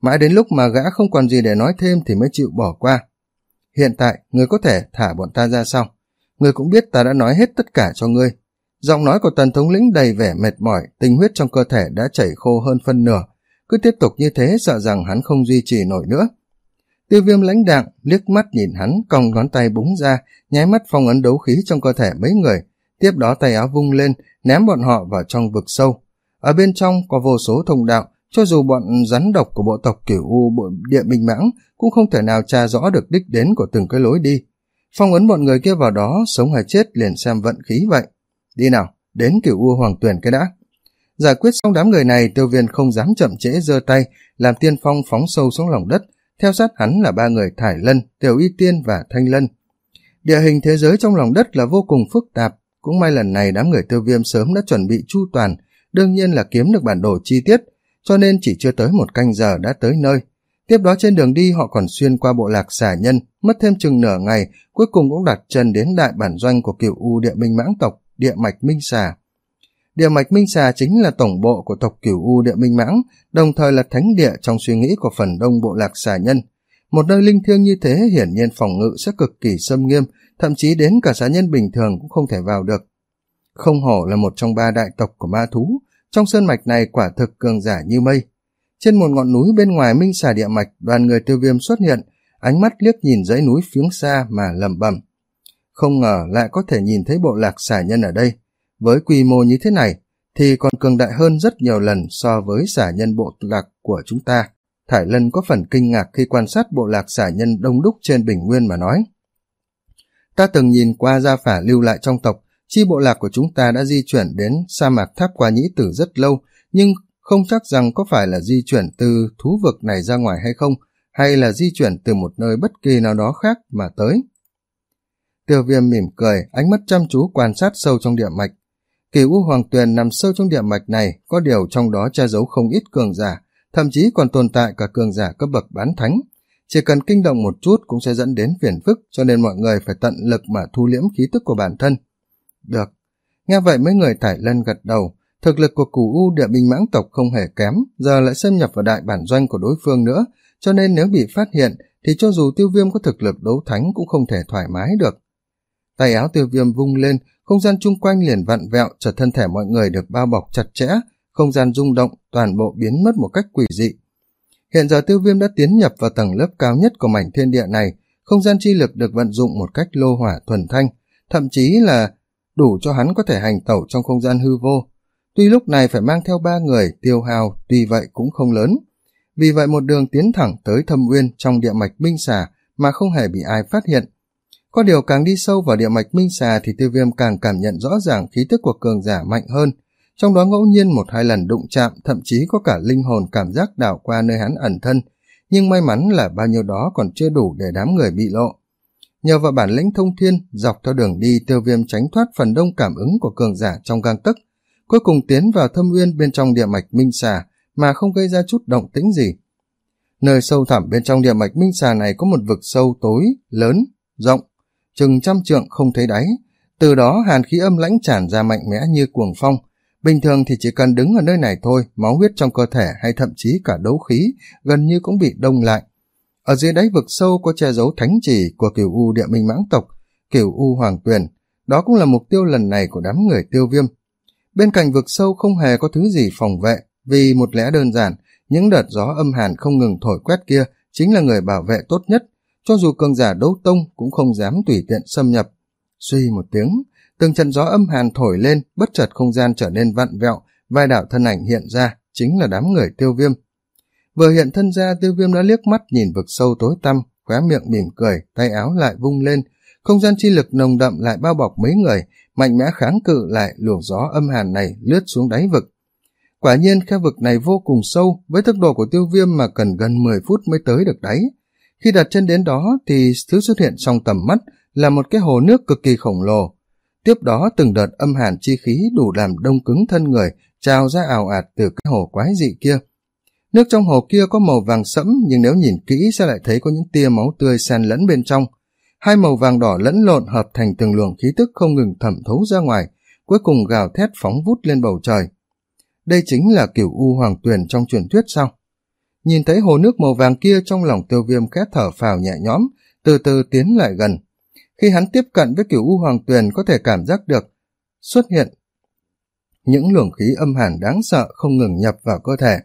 Mãi đến lúc mà gã không còn gì để nói thêm thì mới chịu bỏ qua. Hiện tại, ngươi có thể thả bọn ta ra sao? Ngươi cũng biết ta đã nói hết tất cả cho ngươi. Giọng nói của Tần thống lĩnh đầy vẻ mệt mỏi, tinh huyết trong cơ thể đã chảy khô hơn phân nửa. Cứ tiếp tục như thế sợ rằng hắn không duy trì nổi nữa. Tiêu Viêm lãnh đạm, liếc mắt nhìn hắn, cong ngón tay búng ra, nháy mắt phong ấn đấu khí trong cơ thể mấy người. Tiếp đó tay áo vung lên, ném bọn họ vào trong vực sâu. Ở bên trong có vô số thông đạo, cho dù bọn rắn độc của bộ tộc Cửu U bộ địa Minh Mãng cũng không thể nào tra rõ được đích đến của từng cái lối đi. Phong ấn bọn người kia vào đó, sống hay chết liền xem vận khí vậy. Đi nào, đến Cửu U Hoàng Tuyển cái đã. Giải quyết xong đám người này, Tiêu Viêm không dám chậm trễ giơ tay, làm tiên phong phóng sâu xuống lòng đất. Theo sát hắn là ba người Thải Lân, Tiểu Y Tiên và Thanh Lân. Địa hình thế giới trong lòng đất là vô cùng phức tạp, cũng may lần này đám người Tiêu Viêm sớm đã chuẩn bị chu toàn, đương nhiên là kiếm được bản đồ chi tiết, cho nên chỉ chưa tới một canh giờ đã tới nơi. Tiếp đó trên đường đi họ còn xuyên qua bộ lạc xà nhân, mất thêm chừng nửa ngày, cuối cùng cũng đặt chân đến đại bản doanh của Cửu U địa Minh Mãng tộc, địa mạch Minh Xà. Địa mạch Minh Xà chính là tổng bộ của tộc Cửu U địa Minh Mãng, đồng thời là thánh địa trong suy nghĩ của phần đông bộ lạc xà nhân. Một nơi linh thiêng như thế hiển nhiên phòng ngự sẽ cực kỳ xâm nghiêm, thậm chí đến cả xà nhân bình thường cũng không thể vào được. Không hổ là một trong ba đại tộc của ma thú, trong sơn mạch này quả thực cường giả như mây. Trên một ngọn núi bên ngoài Minh Xà địa mạch, đoàn người Tiêu Viêm xuất hiện, ánh mắt liếc nhìn dãy núi phía xa mà lẩm bẩm. Không ngờ lại có thể nhìn thấy bộ lạc xà nhân ở đây. Với quy mô như thế này, thì còn cường đại hơn rất nhiều lần so với xà nhân bộ lạc của chúng ta. Thải Lân có phần kinh ngạc khi quan sát bộ lạc xà nhân đông đúc trên bình nguyên mà nói. Ta từng nhìn qua gia phả lưu lại trong tộc, chi bộ lạc của chúng ta đã di chuyển đến sa mạc Tháp Qua Nhĩ Tử rất lâu, nhưng không chắc rằng có phải là di chuyển từ thú vực này ra ngoài hay không, hay là di chuyển từ một nơi bất kỳ nào đó khác mà tới. Tiêu Viêm mỉm cười, ánh mắt chăm chú quan sát sâu trong địa mạch. Cửu U Hoàng Tuyền nằm sâu trong địa mạch này, có điều trong đó che giấu không ít cường giả, thậm chí còn tồn tại cả cường giả cấp bậc bán thánh. Chỉ cần kinh động một chút cũng sẽ dẫn đến phiền phức, cho nên mọi người phải tận lực mà thu liễm khí tức của bản thân. Được. Nghe vậy mấy người Thải Lân gật đầu, thực lực của Cửu U địa Minh Mãng tộc không hề kém, giờ lại xâm nhập vào đại bản doanh của đối phương nữa, cho nên nếu bị phát hiện thì cho dù Tiêu Viêm có thực lực đấu thánh cũng không thể thoải mái được. Tay áo Tiêu Viêm vung lên, không gian chung quanh liền vặn vẹo, chợt thân thể mọi người được bao bọc chặt chẽ, không gian rung động, toàn bộ biến mất một cách quỷ dị. Hiện giờ Tiêu Viêm đã tiến nhập vào tầng lớp cao nhất của mảnh thiên địa này, không gian chi lực được vận dụng một cách lô hỏa thuần thanh, thậm chí là đủ cho hắn có thể hành tẩu trong không gian hư vô. Tuy lúc này phải mang theo ba người, tiêu hao tuy vậy cũng không lớn. Vì vậy một đường tiến thẳng tới Thâm Uyên trong địa mạch Minh Xà mà không hề bị ai phát hiện. Có điều càng đi sâu vào địa mạch Minh Xà thì Tiêu Viêm càng cảm nhận rõ ràng khí tức của cường giả mạnh hơn, trong đó ngẫu nhiên một hai lần đụng chạm, thậm chí có cả linh hồn cảm giác đảo qua nơi hắn ẩn thân, nhưng may mắn là bao nhiêu đó còn chưa đủ để đám người bị lộ. Nhờ vào bản lĩnh thông thiên, dọc theo đường đi Tiêu Viêm tránh thoát phần đông cảm ứng của cường giả trong gang tấc, cuối cùng tiến vào Thâm Uyên bên trong địa mạch Minh Xà mà không gây ra chút động tĩnh gì. Nơi sâu thẳm bên trong địa mạch Minh Xà này có một vực sâu tối, lớn, rộng, chừng trăm trượng không thấy đáy, từ đó hàn khí âm lãnh tràn ra mạnh mẽ như cuồng phong. Bình thường thì chỉ cần đứng ở nơi này thôi, máu huyết trong cơ thể hay thậm chí cả đấu khí gần như cũng bị đông lại. Ở dưới đáy vực sâu có che giấu thánh chỉ của Cửu U địa Minh Mãng tộc, Cửu U Hoàng Tuyền, đó cũng là mục tiêu lần này của đám người Tiêu Viêm. Bên cạnh vực sâu không hề có thứ gì phòng vệ, vì một lẽ đơn giản, những đợt gió âm hàn không ngừng thổi quét kia chính là người bảo vệ tốt nhất, cho dù cường giả đấu tông cũng không dám tùy tiện xâm nhập. Suy một tiếng, từng trận gió âm hàn thổi lên, bất chợt không gian trở nên vặn vẹo, vài đạo thân ảnh hiện ra, chính là đám người Tiêu Viêm. Vừa hiện thân ra, Tiêu Viêm đã liếc mắt nhìn vực sâu tối tăm, khóe miệng mỉm cười, tay áo lại vung lên, không gian chi lực nồng đậm lại bao bọc mấy người, mạnh mẽ kháng cự lại luồng gió âm hàn này lướt xuống đáy vực. Quả nhiên khe vực này vô cùng sâu, với tốc độ của Tiêu Viêm mà cần gần mười phút mới tới được đáy. Khi đặt chân đến đó thì thứ xuất hiện trong tầm mắt là một cái hồ nước cực kỳ khổng lồ. Tiếp đó từng đợt âm hàn chi khí đủ làm đông cứng thân người trào ra ào ạt từ cái hồ quái dị kia. Nước trong hồ kia có màu vàng sẫm, nhưng nếu nhìn kỹ sẽ lại thấy có những tia máu tươi xen lẫn bên trong. Hai màu vàng đỏ lẫn lộn hợp thành từng luồng khí tức không ngừng thẩm thấu ra ngoài, cuối cùng gào thét phóng vút lên bầu trời. Đây chính là Cửu U Hoàng Tuyền trong truyền thuyết sao? Nhìn thấy hồ nước màu vàng kia, trong lòng Tiêu Viêm khẽ thở phào nhẹ nhõm, từ từ tiến lại gần. Khi hắn tiếp cận với Cửu U Hoàng Tuyền, có thể cảm giác được xuất hiện những luồng khí âm hàn đáng sợ không ngừng nhập vào cơ thể.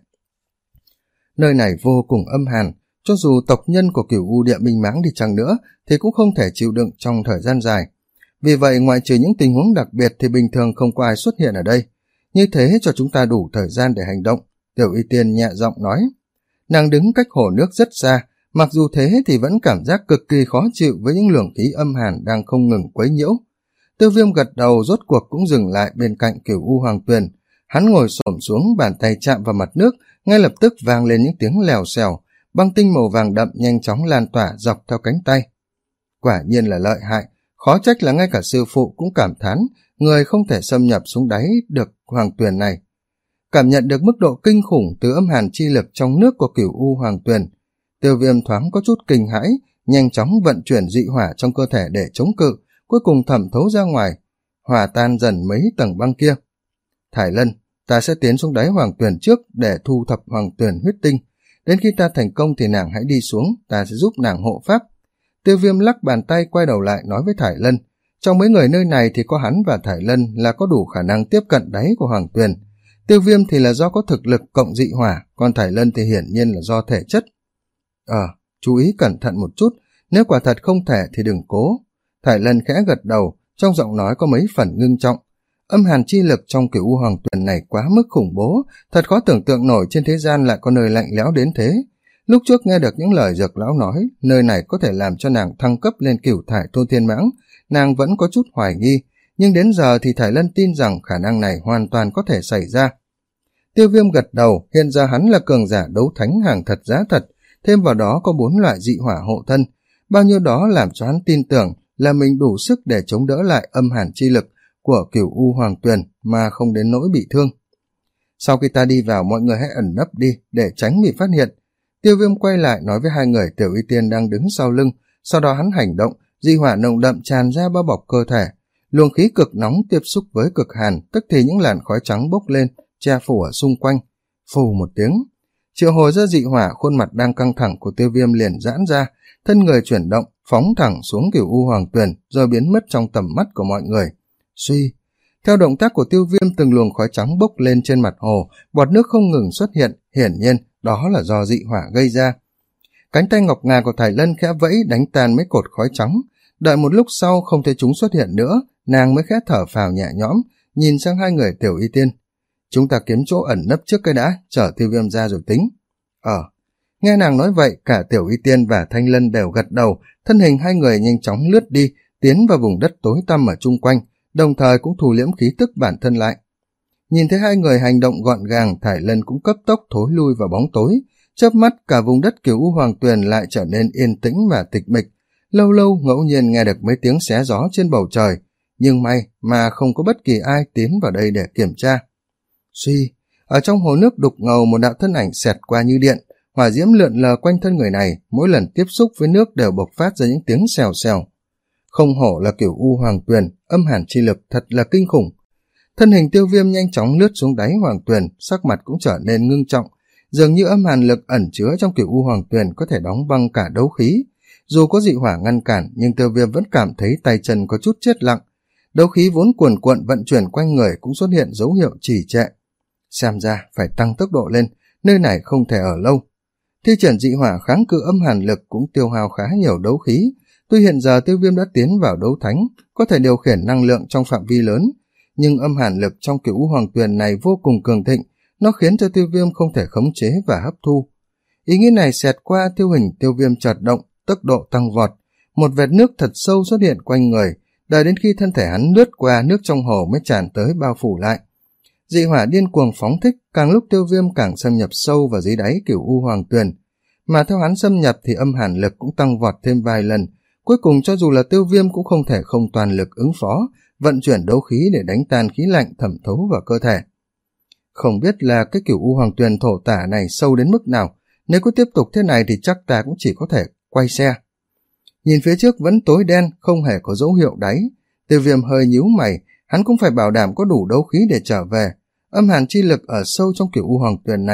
Nơi này vô cùng âm hàn, cho dù tộc nhân của Cửu U Địa Minh Mãng đi chăng nữa thì cũng không thể chịu đựng trong thời gian dài. Vì vậy, ngoại trừ những tình huống đặc biệt thì bình thường không có ai xuất hiện ở đây. Như thế cho chúng ta đủ thời gian để hành động, Tiểu Y Tiên nhẹ giọng nói. Nàng đứng cách hồ nước rất xa, mặc dù thế thì vẫn cảm giác cực kỳ khó chịu với những luồng khí âm hàn đang không ngừng quấy nhiễu. Tiêu Viêm gật đầu, rốt cuộc cũng dừng lại bên cạnh Cửu U Hoàng Tuyền. Hắn ngồi xổm xuống, bàn tay chạm vào mặt nước, ngay lập tức vang lên những tiếng lèo xèo, băng tinh màu vàng đậm nhanh chóng lan tỏa dọc theo cánh tay. Quả nhiên là lợi hại, khó trách là ngay cả sư phụ cũng cảm thán, người không thể xâm nhập xuống đáy được Hoàng Tuyền này. Cảm nhận được mức độ kinh khủng từ âm hàn chi lực trong nước của Cửu U Hoàng Tuyền, Tiêu Viêm thoáng có chút kinh hãi, nhanh chóng vận chuyển dị hỏa trong cơ thể để chống cự, cuối cùng thẩm thấu ra ngoài, hòa tan dần mấy tầng băng kia. Thải Lân, ta sẽ tiến xuống đáy Hoàng Tuyền trước để thu thập Hoàng Tuyền huyết tinh. Đến khi ta thành công thì nàng hãy đi xuống, ta sẽ giúp nàng hộ pháp. Tiêu Viêm lắc bàn tay quay đầu lại nói với Thải Lân. Trong mấy người nơi này thì có hắn và Thải Lân là có đủ khả năng tiếp cận đáy của Hoàng Tuyền. Tiêu Viêm thì là do có thực lực cộng dị hỏa, còn Thải Lân thì hiển nhiên là do thể chất. Ờ, chú ý cẩn thận một chút, nếu quả thật không thể thì đừng cố. Thải Lân khẽ gật đầu, trong giọng nói có mấy phần ngưng trọng. Âm hàn chi lực trong Cửu U Hoàng Tuyền này quá mức khủng bố, thật khó tưởng tượng nổi trên thế gian lại có nơi lạnh lẽo đến thế. Lúc trước nghe được những lời Dược lão nói, nơi này có thể làm cho nàng thăng cấp lên Cửu Thải Thôn Thiên Mãng, nàng vẫn có chút hoài nghi, nhưng đến giờ thì Thải Lân tin rằng khả năng này hoàn toàn có thể xảy ra. Tiêu Viêm gật đầu, hiện giờ hắn là cường giả đấu thánh hàng thật giá thật, thêm vào đó có bốn loại dị hỏa hộ thân, bao nhiêu đó làm cho hắn tin tưởng là mình đủ sức để chống đỡ lại âm hàn chi lực của Cửu U Hoàng Tuyền mà không đến nỗi bị thương. Sau khi ta đi vào, mọi người hãy ẩn nấp đi để tránh bị phát hiện. Tiêu Viêm quay lại nói với hai người Tiểu Y Tiên đang đứng sau lưng, sau đó hắn hành động, dị hỏa nồng đậm tràn ra bao bọc cơ thể, luồng khí cực nóng tiếp xúc với cực hàn, tức thì những làn khói trắng bốc lên, che phủ ở xung quanh. Phù một tiếng, triệu hồi ra dị hỏa, khuôn mặt đang căng thẳng của Tiêu Viêm liền giãn ra, thân người chuyển động, phóng thẳng xuống Cửu U Hoàng Tuyền, rồi biến mất trong tầm mắt của mọi người. Suy, theo động tác của Tiêu Viêm, từng luồng khói trắng bốc lên trên mặt hồ, bọt nước không ngừng xuất hiện, hiển nhiên đó là do dị hỏa gây ra. Cánh tay ngọc ngà của Thải Lân khẽ vẫy đánh tan mấy cột khói trắng, đợi một lúc sau không thấy chúng xuất hiện nữa, nàng mới khẽ thở phào nhẹ nhõm, nhìn sang hai người Tiểu Y Tiên. Chúng ta kiếm chỗ ẩn nấp trước cái đã, chờ Tiêu Viêm ra rồi tính. Ờ, nghe nàng nói vậy, cả Tiểu Y Tiên và Thanh Lân đều gật đầu, thân hình hai người nhanh chóng lướt đi, tiến vào vùng đất tối tăm ở chung quanh, đồng thời cũng thu liễm khí tức bản thân lại. Nhìn thấy hai người hành động gọn gàng, Thải Lân cũng cấp tốc thối lui vào bóng tối, chớp mắt cả vùng đất Cửu U Hoàng Tuyền lại trở nên yên tĩnh và tịch mịch, lâu lâu ngẫu nhiên nghe được mấy tiếng xé gió trên bầu trời, nhưng may mà không có bất kỳ ai tiến vào đây để kiểm tra. Suy, ở trong hồ nước đục ngầu một đạo thân ảnh xẹt qua như điện, hỏa diễm lượn lờ quanh thân người này, mỗi lần tiếp xúc với nước đều bộc phát ra những tiếng xèo xèo. Không hổ là Cửu U Hoàng Tuyền, âm hàn chi lực thật là kinh khủng. Thân hình Tiêu Viêm nhanh chóng lướt xuống đáy Hoàng Tuyền, sắc mặt cũng trở nên ngưng trọng, dường như âm hàn lực ẩn chứa trong Cửu U Hoàng Tuyền có thể đóng băng cả đấu khí. Dù có dị hỏa ngăn cản, nhưng Tiêu Viêm vẫn cảm thấy tay chân có chút chết lặng. Đấu khí vốn cuồn cuộn vận chuyển quanh người cũng xuất hiện dấu hiệu trì trệ. Xem ra phải tăng tốc độ lên, nơi này không thể ở lâu. Thi triển dị hỏa kháng cự âm hàn lực cũng tiêu hao khá nhiều đấu khí. Tuy hiện giờ Tiêu Viêm đã tiến vào đấu thánh, có thể điều khiển năng lượng trong phạm vi lớn, nhưng âm hàn lực trong Cửu U Hoàng Tuyền này vô cùng cường thịnh, nó khiến cho Tiêu Viêm không thể khống chế và hấp thu. Ý nghĩ này xẹt qua tiêu hình Tiêu Viêm chợt động, tốc độ tăng vọt, một vệt nước thật sâu xuất hiện quanh người, đợi đến khi thân thể hắn lướt qua, nước trong hồ mới tràn tới bao phủ lại. Dị hỏa điên cuồng phóng thích, càng lúc Tiêu Viêm càng xâm nhập sâu vào dưới đáy Cửu U Hoàng Tuyền, mà theo hắn xâm nhập thì âm hàn lực cũng tăng vọt thêm vài lần. Cuối cùng cho dù là Tiêu Viêm cũng không thể không toàn lực ứng phó, vận chuyển đấu khí để đánh tan khí lạnh thẩm thấu vào cơ thể. Không biết là cái Cửu U Hoàng Tuyền thổ tả này sâu đến mức nào, nếu cứ tiếp tục thế này thì chắc ta cũng chỉ có thể quay xe. Nhìn phía trước vẫn tối đen, không hề có dấu hiệu đáy. Tiêu Viêm hơi nhíu mày, hắn cũng phải bảo đảm có đủ đấu khí để trở về. Âm hàn chi lực ở sâu trong Cửu U Hoàng Tuyền này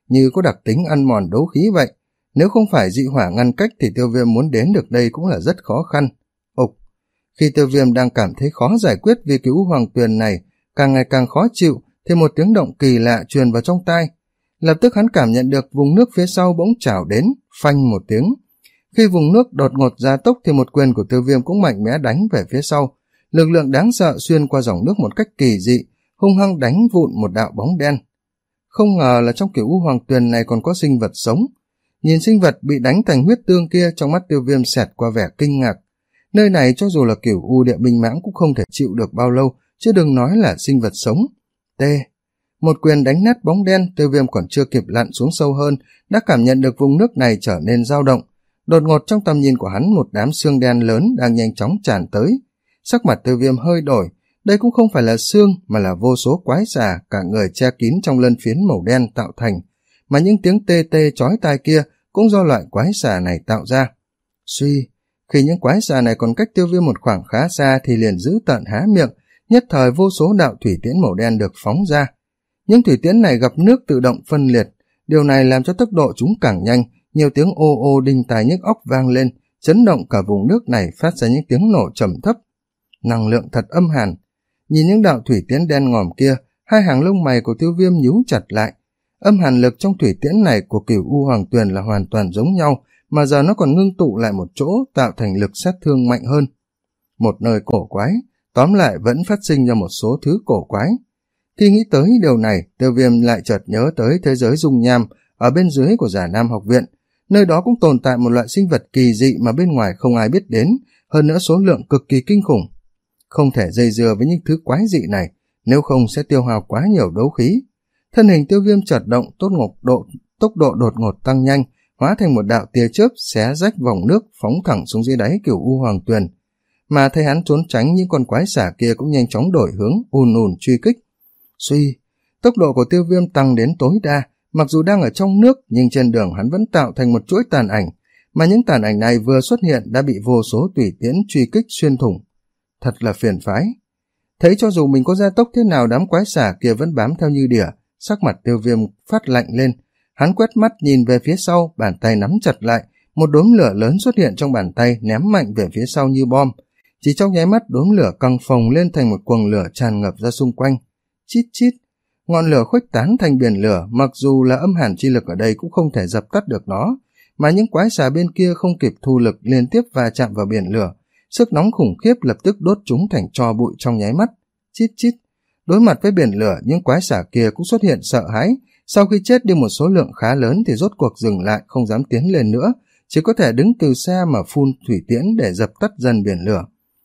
như có đặc tính ăn mòn đấu khí vậy. Nếu không phải dị hỏa ngăn cách thì Tiêu Viêm muốn đến được đây cũng là rất khó khăn. Ục! Khi Tiêu Viêm đang cảm thấy khó giải quyết vì cái U Hoàng Tuyền này càng ngày càng khó chịu, thì một tiếng động kỳ lạ truyền vào trong tai. Lập tức hắn cảm nhận được vùng nước phía sau bỗng trào đến, phanh một tiếng. Khi vùng nước đột ngột gia tốc thì một quyền của Tiêu Viêm cũng mạnh mẽ đánh về phía sau. Lực lượng đáng sợ xuyên qua dòng nước một cách kỳ dị, hung hăng đánh vụn một đạo bóng đen. Không ngờ là trong kiểu U Hoàng Tuyền này còn có sinh vật sống. Nhìn sinh vật bị đánh thành huyết tương kia, trong mắt Tiêu Viêm xẹt qua vẻ kinh ngạc. Nơi này cho dù là kiểu U địa minh mãng cũng không thể chịu được bao lâu, chứ đừng nói là sinh vật sống. T. Một quyền đánh nát bóng đen, Tiêu Viêm còn chưa kịp lặn xuống sâu hơn, đã cảm nhận được vùng nước này trở nên dao động. Đột ngột trong tầm nhìn của hắn, một đám xương đen lớn đang nhanh chóng tràn tới. Sắc mặt Tiêu Viêm hơi đổi, đây cũng không phải là xương mà là vô số quái xà cả người che kín trong lân phiến màu đen tạo thành, mà những tiếng tê tê chói tai kia cũng do loại quái xà này tạo ra. Suy, khi những quái xà này còn cách Tiêu Viêm một khoảng khá xa thì liền giữ tận há miệng, nhất thời vô số đạo thủy tiễn màu đen được phóng ra. Những thủy tiễn này gặp nước tự động phân liệt, điều này làm cho tốc độ chúng càng nhanh, nhiều tiếng ô ô đinh tai nhức óc vang lên, chấn động cả vùng nước này, phát ra những tiếng nổ trầm thấp. Năng lượng thật âm hàn. Nhìn những đạo thủy tiễn đen ngòm kia, hai hàng lông mày của Tiêu Viêm nhíu chặt lại. Âm hàn lực trong thủy tiễn này của cửu U Hoàng Tuyền là hoàn toàn giống nhau, mà giờ nó còn ngưng tụ lại một chỗ, tạo thành lực sát thương mạnh hơn. Một nơi cổ quái, tóm lại vẫn phát sinh ra một số thứ cổ quái. Khi nghĩ tới điều này, Tiêu Viêm lại chợt nhớ tới thế giới dung nham ở bên dưới của Già Nam học viện. Nơi đó cũng tồn tại một loại sinh vật kỳ dị mà bên ngoài không ai biết đến, hơn nữa số lượng cực kỳ kinh khủng. Không thể dây dưa với những thứ quái dị này, nếu không sẽ tiêu hao quá nhiều đấu khí. Thân hình Tiêu Viêm chợt động, tốt ngột độ, tốc độ đột ngột tăng nhanh, hóa thành một đạo tia chớp xé rách vòng nước phóng thẳng xuống dưới đáy cửu U Hoàng Tuyền. Mà thấy hắn trốn tránh, những con quái xả kia cũng nhanh chóng đổi hướng, ùn ùn truy kích. Suy, tốc độ của Tiêu Viêm tăng đến tối đa, mặc dù đang ở trong nước nhưng trên đường hắn vẫn tạo thành một chuỗi tàn ảnh, mà những tàn ảnh này vừa xuất hiện đã bị vô số tùy tiễn truy kích xuyên thủng. Thật là phiền phái. Thấy cho dù mình có gia tốc thế nào, đám quái xả kia vẫn bám theo như đỉa. Sắc mặt Tiêu Viêm phát lạnh lên, hắn quét mắt nhìn về phía sau, bàn tay nắm chặt lại, một đốm lửa lớn xuất hiện trong bàn tay, ném mạnh về phía sau như bom. Chỉ trong nháy mắt, đốm lửa căng phồng lên thành một quầng lửa tràn ngập ra xung quanh. Chít chít, ngọn lửa khuếch tán thành biển lửa, mặc dù là âm hàn chi lực ở đây cũng không thể dập tắt được nó, mà những quái xà bên kia không kịp thu lực liên tiếp va chạm vào biển lửa. Sức nóng khủng khiếp lập tức đốt chúng thành tro bụi trong nháy mắt. Chít chít, đối mặt với biển lửa, những quái xà kia cũng xuất hiện sợ hãi. Sau khi chết đi một số lượng khá lớn thì rốt cuộc dừng lại, không dám tiến lên nữa, chỉ có thể đứng từ xa mà phun thủy tiễn để dập tắt dần biển lửa.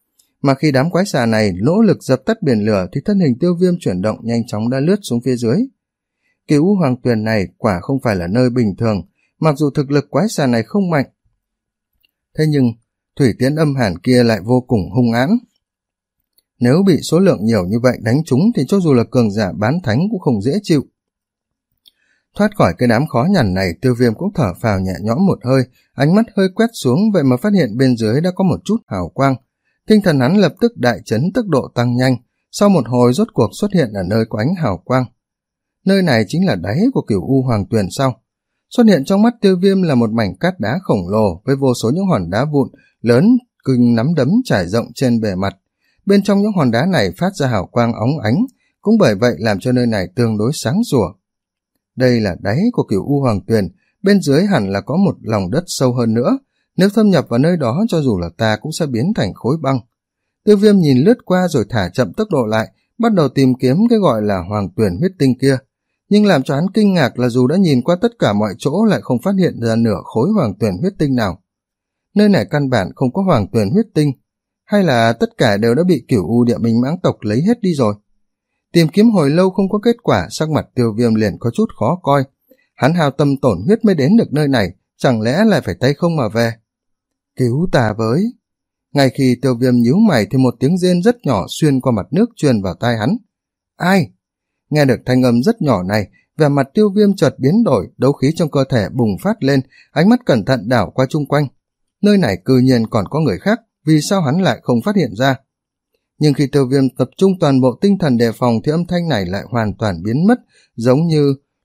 Mà khi đám quái xà này nỗ lực dập tắt biển lửa thì thân hình Tiêu Viêm chuyển động nhanh chóng đã lướt xuống phía dưới. Cửu U Hoàng Tuyền này quả không phải là nơi bình thường, mặc dù thực lực quái xà này không mạnh. Thế nhưng thủy tiễn âm hàn kia lại vô cùng hung ãn. Nếu bị số lượng nhiều như vậy đánh trúng thì cho dù là cường giả bán thánh cũng không dễ chịu. Thoát khỏi cái đám khó nhằn này, Tiêu Viêm cũng thở phào nhẹ nhõm một hơi, ánh mắt hơi quét xuống, vậy mà phát hiện bên dưới đã có một chút hào quang. Tinh thần hắn lập tức đại chấn, tốc độ tăng nhanh, sau một hồi rốt cuộc xuất hiện ở nơi có ánh hào quang. Nơi này chính là đáy của cửu U Hoàng Tuyền sau. Xuất hiện trong mắt Tiêu Viêm là một mảnh cát đá khổng lồ với vô số những hòn đá vụn lớn cưng nắm đấm trải rộng trên bề mặt. Bên trong những hòn đá này phát ra hào quang óng ánh, cũng bởi vậy làm cho nơi này tương đối sáng sủa. Đây là đáy của cửu U Hoàng Tuyền, bên dưới hẳn là có một lòng đất sâu hơn nữa, nếu thâm nhập vào nơi đó cho dù là ta cũng sẽ biến thành khối băng. Tiêu Viêm nhìn lướt qua rồi thả chậm tốc độ lại, bắt đầu tìm kiếm cái gọi là Hoàng Tuyền huyết tinh kia. Nhưng làm cho hắn kinh ngạc là dù đã nhìn qua tất cả mọi chỗ lại không phát hiện ra nửa khối Hoàng Tuyền huyết tinh nào. Nơi này căn bản không có Hoàng Tuyền huyết tinh, hay là tất cả đều đã bị cửu U địa minh mãng tộc lấy hết đi rồi. Tìm kiếm hồi lâu không có kết quả, sắc mặt Tiêu Viêm liền có chút khó coi. Hắn hao tâm tổn huyết mới đến được nơi này, chẳng lẽ lại phải tay không mà về? Cứu ta với! Ngay khi Tiêu Viêm nhíu mày thì một tiếng rên rất nhỏ xuyên qua mặt nước truyền vào tai hắn. Ai? Nghe được thanh âm rất nhỏ này, vẻ mặt Tiêu Viêm chợt biến đổi, đấu khí trong cơ thể bùng phát lên, ánh mắt cẩn thận đảo qua chung quanh. Nơi này cư nhiên còn có người khác, vì sao hắn lại không phát hiện ra? Nhưng khi Tiêu Viêm tập trung toàn bộ tinh thần đề phòng thì âm thanh này lại hoàn toàn biến mất, giống như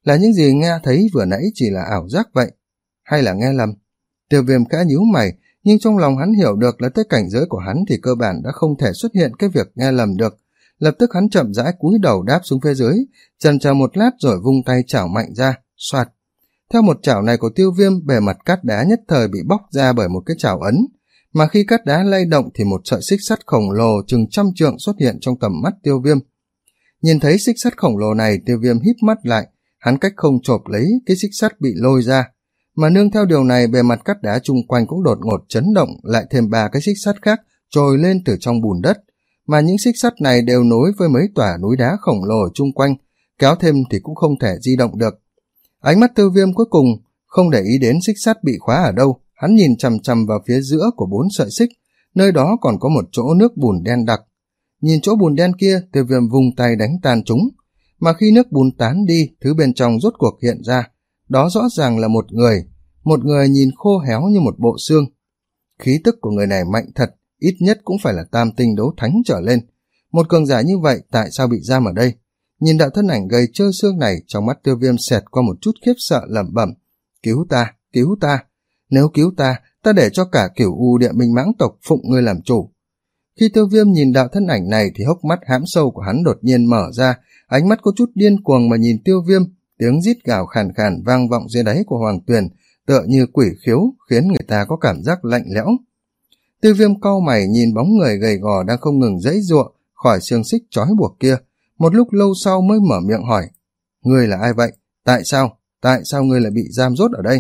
Là những gì nghe thấy vừa nãy chỉ là ảo giác vậy? Hay là nghe lầm? Tiêu Viêm khẽ nhíu mày, nhưng trong lòng hắn hiểu được là tới cảnh giới của hắn thì cơ bản đã không thể xuất hiện cái việc nghe lầm được. Lập tức hắn chậm rãi cúi đầu đáp xuống phía dưới, chần chờ một lát rồi vung tay chảo mạnh ra, xoạt. Theo một chảo này của Tiêu Viêm, bề mặt cát đá nhất thời bị bóc ra bởi một cái chảo ấn, mà khi cát đá lay động thì một sợi xích sắt khổng lồ chừng trăm trượng xuất hiện trong tầm mắt Tiêu Viêm. Nhìn thấy xích sắt khổng lồ này, Tiêu Viêm híp mắt lại, hắn cách không chộp lấy cái xích sắt bị lôi ra, mà nương theo điều này bề mặt cát đá chung quanh cũng đột ngột chấn động, lại thêm ba cái xích sắt khác trồi lên từ trong bùn đất, mà những xích sắt này đều nối với mấy tòa núi đá khổng lồ chung quanh, kéo thêm thì cũng không thể di động được. Ánh mắt Tiêu Viêm cuối cùng không để ý đến xích sắt bị khóa ở đâu, hắn nhìn chằm chằm vào phía giữa của bốn sợi xích, nơi đó còn có một chỗ nước bùn đen đặc. Nhìn chỗ bùn đen kia, Tiêu Viêm vung tay đánh tan chúng, mà khi nước bùn tán đi, thứ bên trong rốt cuộc hiện ra, đó rõ ràng là một người, một người nhìn khô héo như một bộ xương. Khí tức của người này mạnh thật, ít nhất cũng phải là tam tinh đấu thánh trở lên. Một cường giả như vậy tại sao bị giam ở đây? Nhìn đạo thân ảnh gầy trơ xương này, trong mắt Tiêu Viêm xẹt qua một chút khiếp sợ lẩm bẩm, cứu ta, cứu ta, nếu cứu ta, ta để cho cả Cửu U Địa Minh Mãng tộc phụng ngươi làm chủ. Khi Tiêu Viêm nhìn đạo thân ảnh này thì hốc mắt hãm sâu của hắn đột nhiên mở ra, ánh mắt có chút điên cuồng mà nhìn Tiêu Viêm, tiếng rít gào khàn khàn vang vọng dưới đáy của Hoàng Tuyền, tựa như quỷ khiếu, khiến người ta có cảm giác lạnh lẽo. Tiêu Viêm cau mày nhìn bóng người gầy gò đang không ngừng giãy giụa khỏi xiềng xích trói buộc kia, một lúc lâu sau mới mở miệng hỏi, ngươi là ai vậy? Tại sao? Tại sao ngươi lại bị giam dốt ở đây?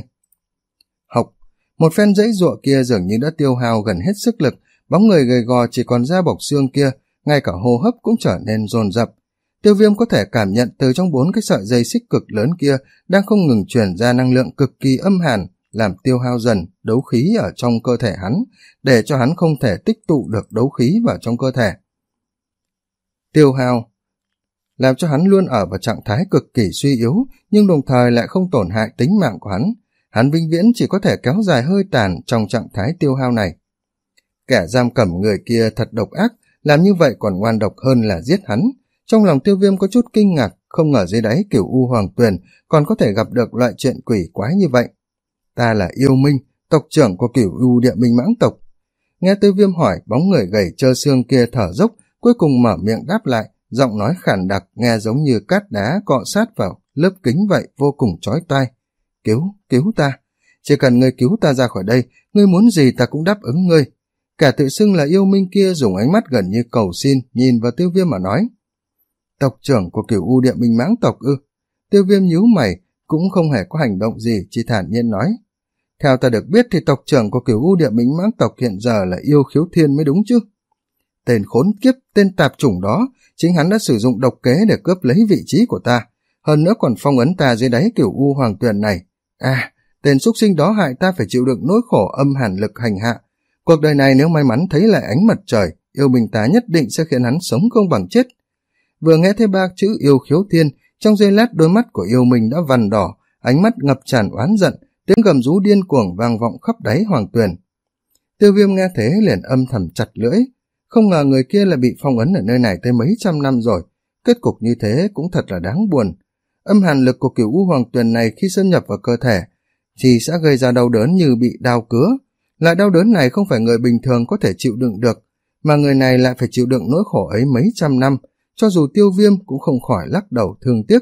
Hộc, một phen giãy giụa kia dường như đã tiêu hao gần hết sức lực, bóng người gầy gò chỉ còn da bọc xương kia, ngay cả hô hấp cũng trở nên dồn dập. Tiêu Viêm có thể cảm nhận từ trong bốn cái sợi dây xích cực lớn kia đang không ngừng truyền ra năng lượng cực kỳ âm hàn, làm tiêu hao dần đấu khí ở trong cơ thể hắn, để cho hắn không thể tích tụ được đấu khí vào trong cơ thể. Tiêu hao làm cho hắn luôn ở vào trạng thái cực kỳ suy yếu, nhưng đồng thời lại không tổn hại tính mạng của hắn. Hắn vĩnh viễn chỉ có thể kéo dài hơi tàn trong trạng thái tiêu hao này. Kẻ giam cầm người kia thật độc ác, làm như vậy còn ngoan độc hơn là giết hắn. Trong lòng Tiêu Viêm có chút kinh ngạc, không ngờ dưới đáy Cửu U Hoàng Tuyền còn có thể gặp được loại chuyện quỷ quái như vậy. Ta là Yêu Minh, tộc trưởng của Cửu U Địa Minh Mãng tộc. Nghe Tiêu Viêm hỏi, bóng người gầy trơ xương kia thở dốc, cuối cùng mở miệng đáp lại, giọng nói khản đặc nghe giống như cát đá cọ sát vào lớp kính vậy, vô cùng chói tai. Cứu, cứu ta, chỉ cần ngươi cứu ta ra khỏi đây, ngươi muốn gì ta cũng đáp ứng ngươi. Kẻ tự xưng là Yêu Minh kia dùng ánh mắt gần như cầu xin nhìn vào Tiêu Viêm mà nói. Tộc trưởng của Cửu U Địa Minh Mãng tộc ư? Tiêu Viêm nhíu mày, cũng không hề có hành động gì, chỉ thản nhiên nói. Theo ta được biết thì tộc trưởng của Cửu U Địa Minh Mãng tộc hiện giờ là Yêu Khiếu Thiên mới đúng chứ? Tên khốn kiếp, tên tạp chủng đó, chính hắn đã sử dụng độc kế để cướp lấy vị trí của ta, hơn nữa còn phong ấn ta dưới đáy Cửu U Hoàng Tuyền này. À, tên súc sinh đó hại ta phải chịu đựng nỗi khổ âm hàn lực hành hạ. Cuộc đời này nếu may mắn thấy lại ánh mặt trời, Yêu Minh ta nhất định sẽ khiến hắn sống không bằng chết. Vừa nghe thấy ba chữ Yêu Khiếu Thiên, trong giây lát đôi mắt của Yêu Minh đã vằn đỏ, ánh mắt ngập tràn oán giận, tiếng gầm rú điên cuồng vang vọng khắp đáy Hoàng Tuyền. Tiêu Viêm nghe thế liền âm thầm chặt lưỡi, không ngờ người kia là bị phong ấn ở nơi này tới mấy trăm năm rồi, kết cục như thế cũng thật là đáng buồn. Âm hàn lực của Cửu U Hoàng Tuyền này khi xâm nhập vào cơ thể thì sẽ gây ra đau đớn như bị đao cứa, lại đau đớn này không phải người bình thường có thể chịu đựng được, mà người này lại phải chịu đựng nỗi khổ ấy mấy trăm năm, cho dù Tiêu Viêm cũng không khỏi lắc đầu thương tiếc.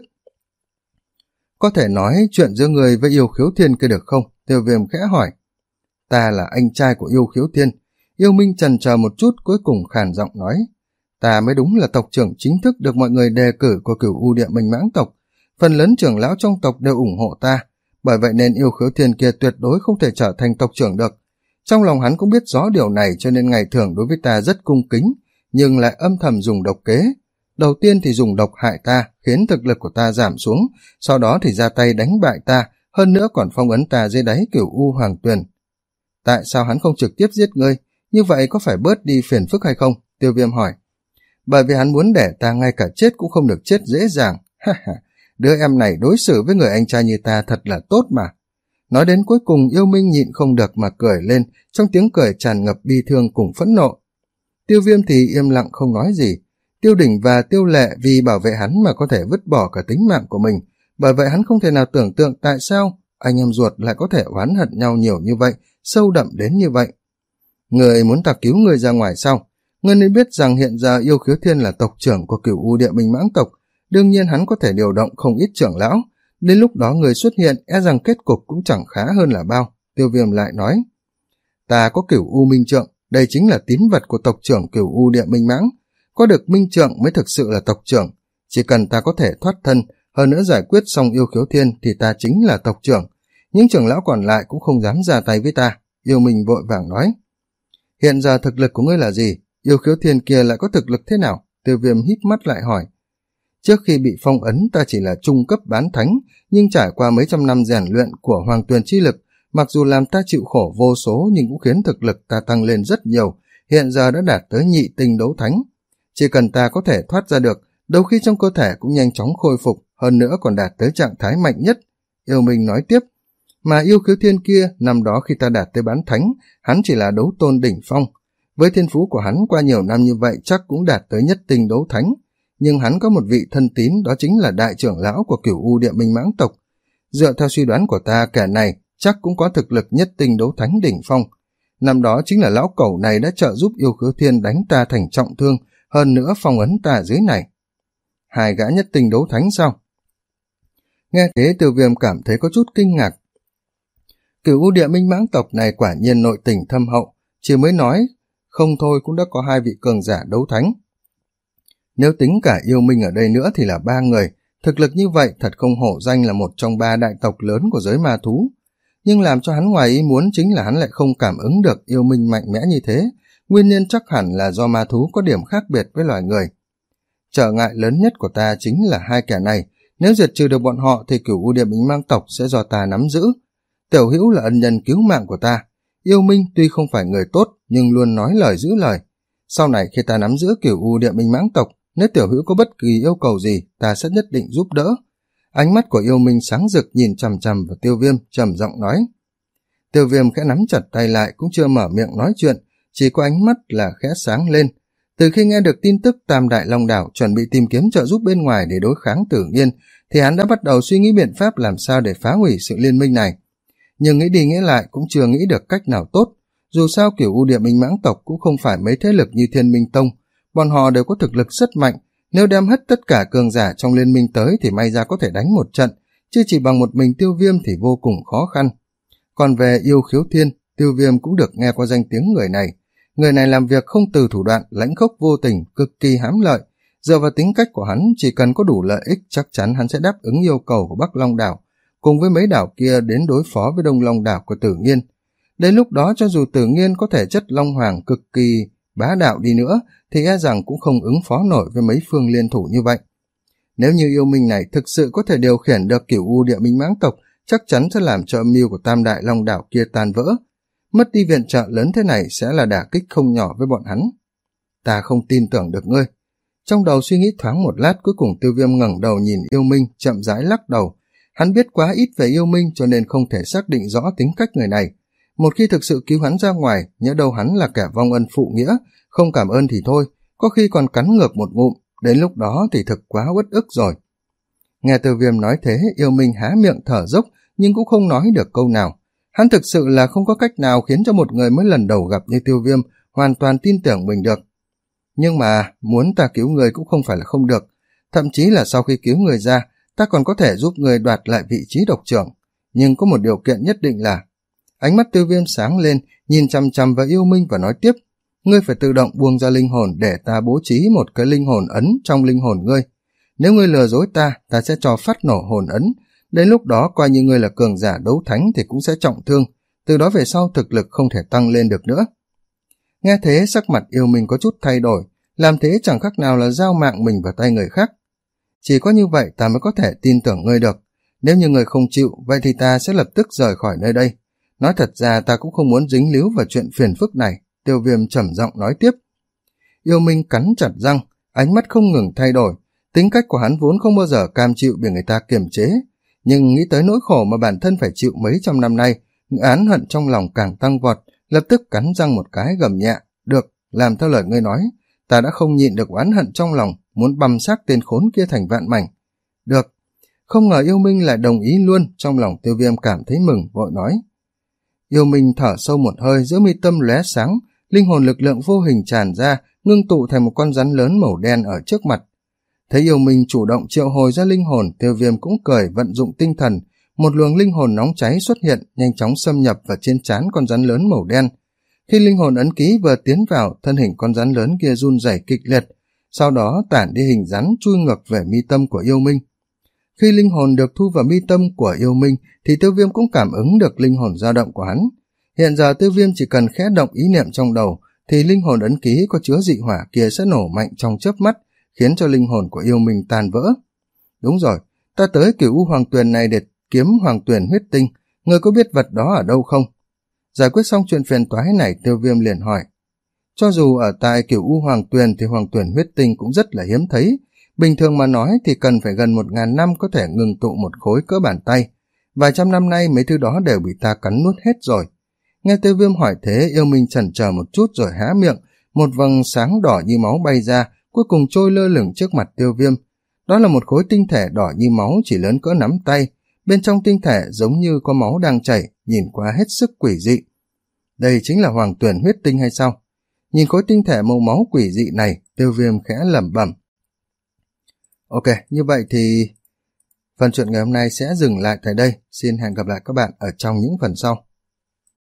Có thể nói chuyện giữa người với Yêu Khiếu Thiên kia được không? Tiêu Viêm khẽ hỏi. Ta là anh trai của Yêu Khiếu Thiên. Yêu Minh chần chờ một chút, cuối cùng khàn giọng nói. Ta mới đúng là tộc trưởng chính thức được mọi người đề cử của Cửu U Địa Minh Mãng tộc. Phần lớn trưởng lão trong tộc đều ủng hộ ta, bởi vậy nên Yêu Khiếu Thiên kia tuyệt đối không thể trở thành tộc trưởng được. Trong lòng hắn cũng biết rõ điều này, cho nên ngày thường đối với ta rất cung kính, nhưng lại âm thầm dùng độc kế. Đầu tiên thì dùng độc hại ta, khiến thực lực của ta giảm xuống, sau đó thì ra tay đánh bại ta, hơn nữa còn phong ấn ta dưới đáy Cửu U Hoàng Tuyền. Tại sao hắn không trực tiếp giết ngươi? Như vậy có phải bớt đi phiền phức hay không? Tiêu Viêm hỏi. Bởi vì hắn muốn để ta ngay cả chết cũng không được chết dễ dàng. Đứa em này đối xử với người anh trai như ta thật là tốt mà. Nói đến cuối cùng, Yêu Minh nhịn không được mà cười lên, trong tiếng cười tràn ngập bi thương cùng phẫn nộ. Tiêu Viêm thì im lặng không nói gì. Tiêu Đỉnh và Tiêu Lệ vì bảo vệ hắn mà có thể vứt bỏ cả tính mạng của mình, Bởi vậy hắn không thể nào tưởng tượng tại sao anh em ruột lại có thể oán hận nhau nhiều như vậy, sâu đậm đến như vậy. Người muốn ta cứu người ra ngoài sao? Ngươi nên biết rằng hiện giờ Yêu Khiếu Thiên là tộc trưởng của Cửu U Địa Minh Mãng tộc, đương nhiên hắn có thể điều động không ít trưởng lão, đến lúc đó người xuất hiện e rằng kết cục cũng chẳng khá hơn là bao. Tiêu Viêm lại nói, ta có Cửu U Minh Trượng, đây chính là tín vật của tộc trưởng Cửu U Địa Minh Mãng, có được Minh Trượng mới thực sự là tộc trưởng, chỉ cần ta có thể thoát thân, hơn nữa giải quyết xong Yêu Khiếu Thiên thì ta chính là tộc trưởng, những trưởng lão còn lại cũng không dám ra tay với ta. Yêu Minh vội vàng nói, hiện giờ thực lực của ngươi là gì? Yêu Khiếu Thiên kia lại có thực lực thế nào? Tiêu Viêm híp mắt lại hỏi. Trước khi bị phong ấn ta chỉ là trung cấp bán thánh, nhưng trải qua mấy trăm năm rèn luyện của Hoàng Tuyền chi lực, mặc dù làm ta chịu khổ vô số nhưng cũng khiến thực lực ta tăng lên rất nhiều, hiện giờ đã đạt tới nhị tinh đấu thánh. Chỉ cần ta có thể thoát ra được, đấu khí trong cơ thể cũng nhanh chóng khôi phục, hơn nữa còn đạt tới trạng thái mạnh nhất. Yêu Minh nói tiếp, mà Yêu Khiếu Thiên kia, năm đó khi ta đạt tới bán thánh, hắn chỉ là đấu tôn đỉnh phong. Với thiên phú của hắn qua nhiều năm như vậy chắc cũng đạt tới nhất tinh đấu thánh, nhưng hắn có một vị thân tín, đó chính là đại trưởng lão của Cửu U Địa Minh Mãng tộc. Dựa theo suy đoán của ta, kẻ này chắc cũng có thực lực nhất tinh đấu thánh đỉnh phong. Năm đó chính là lão cẩu này đã trợ giúp Yêu Khiếu Thiên đánh ta thành trọng thương, hơn nữa phong ấn ta dưới này. Hai gã nhất tinh đấu thánh sao? Nghe thế Tiêu Viêm cảm thấy có chút kinh ngạc. Cửu U Địa Minh Mãng tộc này quả nhiên nội tình thâm hậu, chỉ mới nói không thôi cũng đã có hai vị cường giả đấu thánh. Nếu tính cả Yêu Minh ở đây nữa thì là ba người, thực lực như vậy thật không hổ danh là một trong ba đại tộc lớn của giới ma thú. Nhưng làm cho hắn ngoài ý muốn chính là hắn lại không cảm ứng được Yêu Minh mạnh mẽ như thế, nguyên nhân chắc hẳn là do ma thú có điểm khác biệt với loài người. Trở ngại lớn nhất của ta chính là hai kẻ này, nếu diệt trừ được bọn họ thì Cửu U Địa Minh Mãng tộc sẽ do ta nắm giữ. Tiểu Hữu là ân nhân cứu mạng của ta, Yêu Minh tuy không phải người tốt nhưng luôn nói lời giữ lời. Sau này khi ta nắm giữ Cửu U Địa Minh Mãng tộc, nếu Tiểu Hữu có bất kỳ yêu cầu gì ta sẽ nhất định giúp đỡ. Ánh mắt của Yêu Minh sáng rực nhìn chằm chằm vào Tiêu Viêm, trầm giọng nói. Tiêu Viêm khẽ nắm chặt tay lại, cũng chưa mở miệng nói chuyện, chỉ có ánh mắt là khẽ sáng lên. Từ khi nghe được tin tức Tam Đại Long Đảo chuẩn bị tìm kiếm trợ giúp bên ngoài để đối kháng Tử Nghiên, thì hắn đã bắt đầu suy nghĩ biện pháp làm sao để phá hủy sự liên minh này. Nhưng nghĩ đi nghĩ lại cũng chưa nghĩ được cách nào tốt. Dù sao Cửu U Địa Minh Mãng tộc cũng không phải mấy thế lực như Thiên Minh Tông, bọn họ đều có thực lực rất mạnh, nếu đem hết tất cả cường giả trong liên minh tới thì may ra có thể đánh một trận, chứ chỉ bằng một mình Tiêu Viêm thì vô cùng khó khăn. Còn về Yêu Khiếu Thiên, Tiêu Viêm cũng được nghe qua danh tiếng người này. Người này làm việc không từ thủ đoạn, lãnh khốc vô tình, cực kỳ hám lợi. Dựa vào tính cách của hắn, chỉ cần có đủ lợi ích chắc chắn hắn sẽ đáp ứng yêu cầu của Bắc Long Đảo, cùng với mấy đảo kia đến đối phó với Đông Long Đảo của Tử Nghiên. Đến lúc đó cho dù Tử Nghiên có thể chất Long Hoàng cực kỳ bá đạo đi nữa, thì e rằng cũng không ứng phó nổi với mấy phương liên thủ như vậy. Nếu như Yêu Minh này thực sự có thể điều khiển được Cửu U Địa Minh Mãng tộc, chắc chắn sẽ làm cho âm mưu của Tam Đại Long Đảo kia tan vỡ. Mất đi viện trợ lớn thế này sẽ là đả kích không nhỏ với bọn hắn. Ta không tin tưởng được ngươi. Trong đầu suy nghĩ thoáng một lát, cuối cùng Tiêu Viêm ngẩng đầu nhìn Yêu Minh, chậm rãi lắc đầu. Hắn biết quá ít về Yêu Minh cho nên không thể xác định rõ tính cách người này. Một khi thực sự cứu hắn ra ngoài, nhỡ đâu hắn là kẻ vong ân phụ nghĩa, không cảm ơn thì thôi, có khi còn cắn ngược một ngụm, đến lúc đó thì thực quá uất ức rồi. Nghe Tiêu Viêm nói thế, Yêu Minh há miệng thở dốc nhưng cũng không nói được câu nào. Hắn thực sự là không có cách nào khiến cho một người mới lần đầu gặp như Tiêu Viêm hoàn toàn tin tưởng mình được. Nhưng mà muốn ta cứu người cũng không phải là không được, thậm chí là sau khi cứu người ra, ta còn có thể giúp người đoạt lại vị trí độc trưởng. Nhưng có một điều kiện nhất định là... Ánh mắt Tiêu Viêm sáng lên, nhìn chằm chằm vào Yêu Minh và nói tiếp, ngươi phải tự động buông ra linh hồn để ta bố trí một cái linh hồn ấn trong linh hồn ngươi. Nếu ngươi lừa dối ta, ta sẽ cho phát nổ hồn ấn. Đến lúc đó coi như ngươi là cường giả đấu thánh thì cũng sẽ trọng thương, từ đó về sau thực lực không thể tăng lên được nữa. Nghe thế sắc mặt Yêu Minh có chút thay đổi, làm thế chẳng khác nào là giao mạng mình vào tay người khác. Chỉ có như vậy ta mới có thể tin tưởng ngươi được. Nếu như ngươi không chịu, vậy thì ta sẽ lập tức rời khỏi nơi đây. Nói thật ra ta cũng không muốn dính líu vào chuyện phiền phức này. Tiêu Viêm trầm giọng nói tiếp. Yêu Minh cắn chặt răng, ánh mắt không ngừng thay đổi. Tính cách của hắn vốn không bao giờ cam chịu bị người ta kiềm chế, nhưng nghĩ tới nỗi khổ mà bản thân phải chịu mấy trăm năm nay, án hận trong lòng càng tăng vọt, lập tức cắn răng một cái gầm nhẹ. Được, làm theo lời ngươi nói, ta đã không nhịn được oán hận trong lòng, muốn băm xác tên khốn kia thành vạn mảnh. Được, Không ngờ Yêu Minh lại đồng ý luôn. Trong lòng Tiêu Viêm cảm thấy mừng, vội nói. Yêu Minh thở sâu một hơi, giữa mi tâm lóe sáng, linh hồn lực lượng vô hình tràn ra, ngưng tụ thành một con rắn lớn màu đen ở trước mặt. Thấy Yêu Minh chủ động triệu hồi ra linh hồn, Tiêu Viêm cũng cười vận dụng tinh thần, một luồng linh hồn nóng cháy xuất hiện, nhanh chóng xâm nhập vào trên trán con rắn lớn màu đen. Khi linh hồn ấn ký vừa tiến vào, thân hình con rắn lớn kia run rẩy kịch liệt, sau đó tản đi hình rắn chui ngược về mi tâm của Yêu Minh. Khi linh hồn được thu vào mi tâm của Yêu Minh thì Tiêu Viêm cũng cảm ứng được linh hồn dao động của hắn. Hiện giờ Tiêu Viêm chỉ cần khẽ động ý niệm trong đầu thì linh hồn ấn ký có chứa dị hỏa kia sẽ nổ mạnh trong chớp mắt, khiến cho linh hồn của Yêu Minh tan vỡ. Đúng rồi, ta tới Cửu U Hoàng Tuyền này để kiếm Hoàng Tuyền huyết tinh, ngươi có biết vật đó ở đâu không? Giải quyết xong chuyện phiền toái này, Tiêu Viêm liền hỏi. Cho dù ở tại Cửu U Hoàng Tuyền thì Hoàng Tuyền huyết tinh cũng rất là hiếm thấy. Bình thường mà nói thì cần phải gần một ngàn năm có thể ngừng tụ một khối cỡ bàn tay. Vài trăm năm nay mấy thứ đó đều bị ta cắn nuốt hết rồi. Nghe Tiêu Viêm hỏi thế, Yêu Minh chần chờ một chút rồi há miệng, một vầng sáng đỏ như máu bay ra, cuối cùng trôi lơ lửng trước mặt Tiêu Viêm. Đó là một khối tinh thể đỏ như máu chỉ lớn cỡ nắm tay, bên trong tinh thể giống như có máu đang chảy, nhìn qua hết sức quỷ dị. Đây chính là Hoàng Tuyền huyết tinh hay sao? Nhìn khối tinh thể màu máu quỷ dị này, Tiêu Viêm khẽ lẩm bẩm. Ok, như vậy thì phần chuyện ngày hôm nay sẽ dừng lại tại đây. Xin hẹn gặp lại các bạn ở trong những phần sau.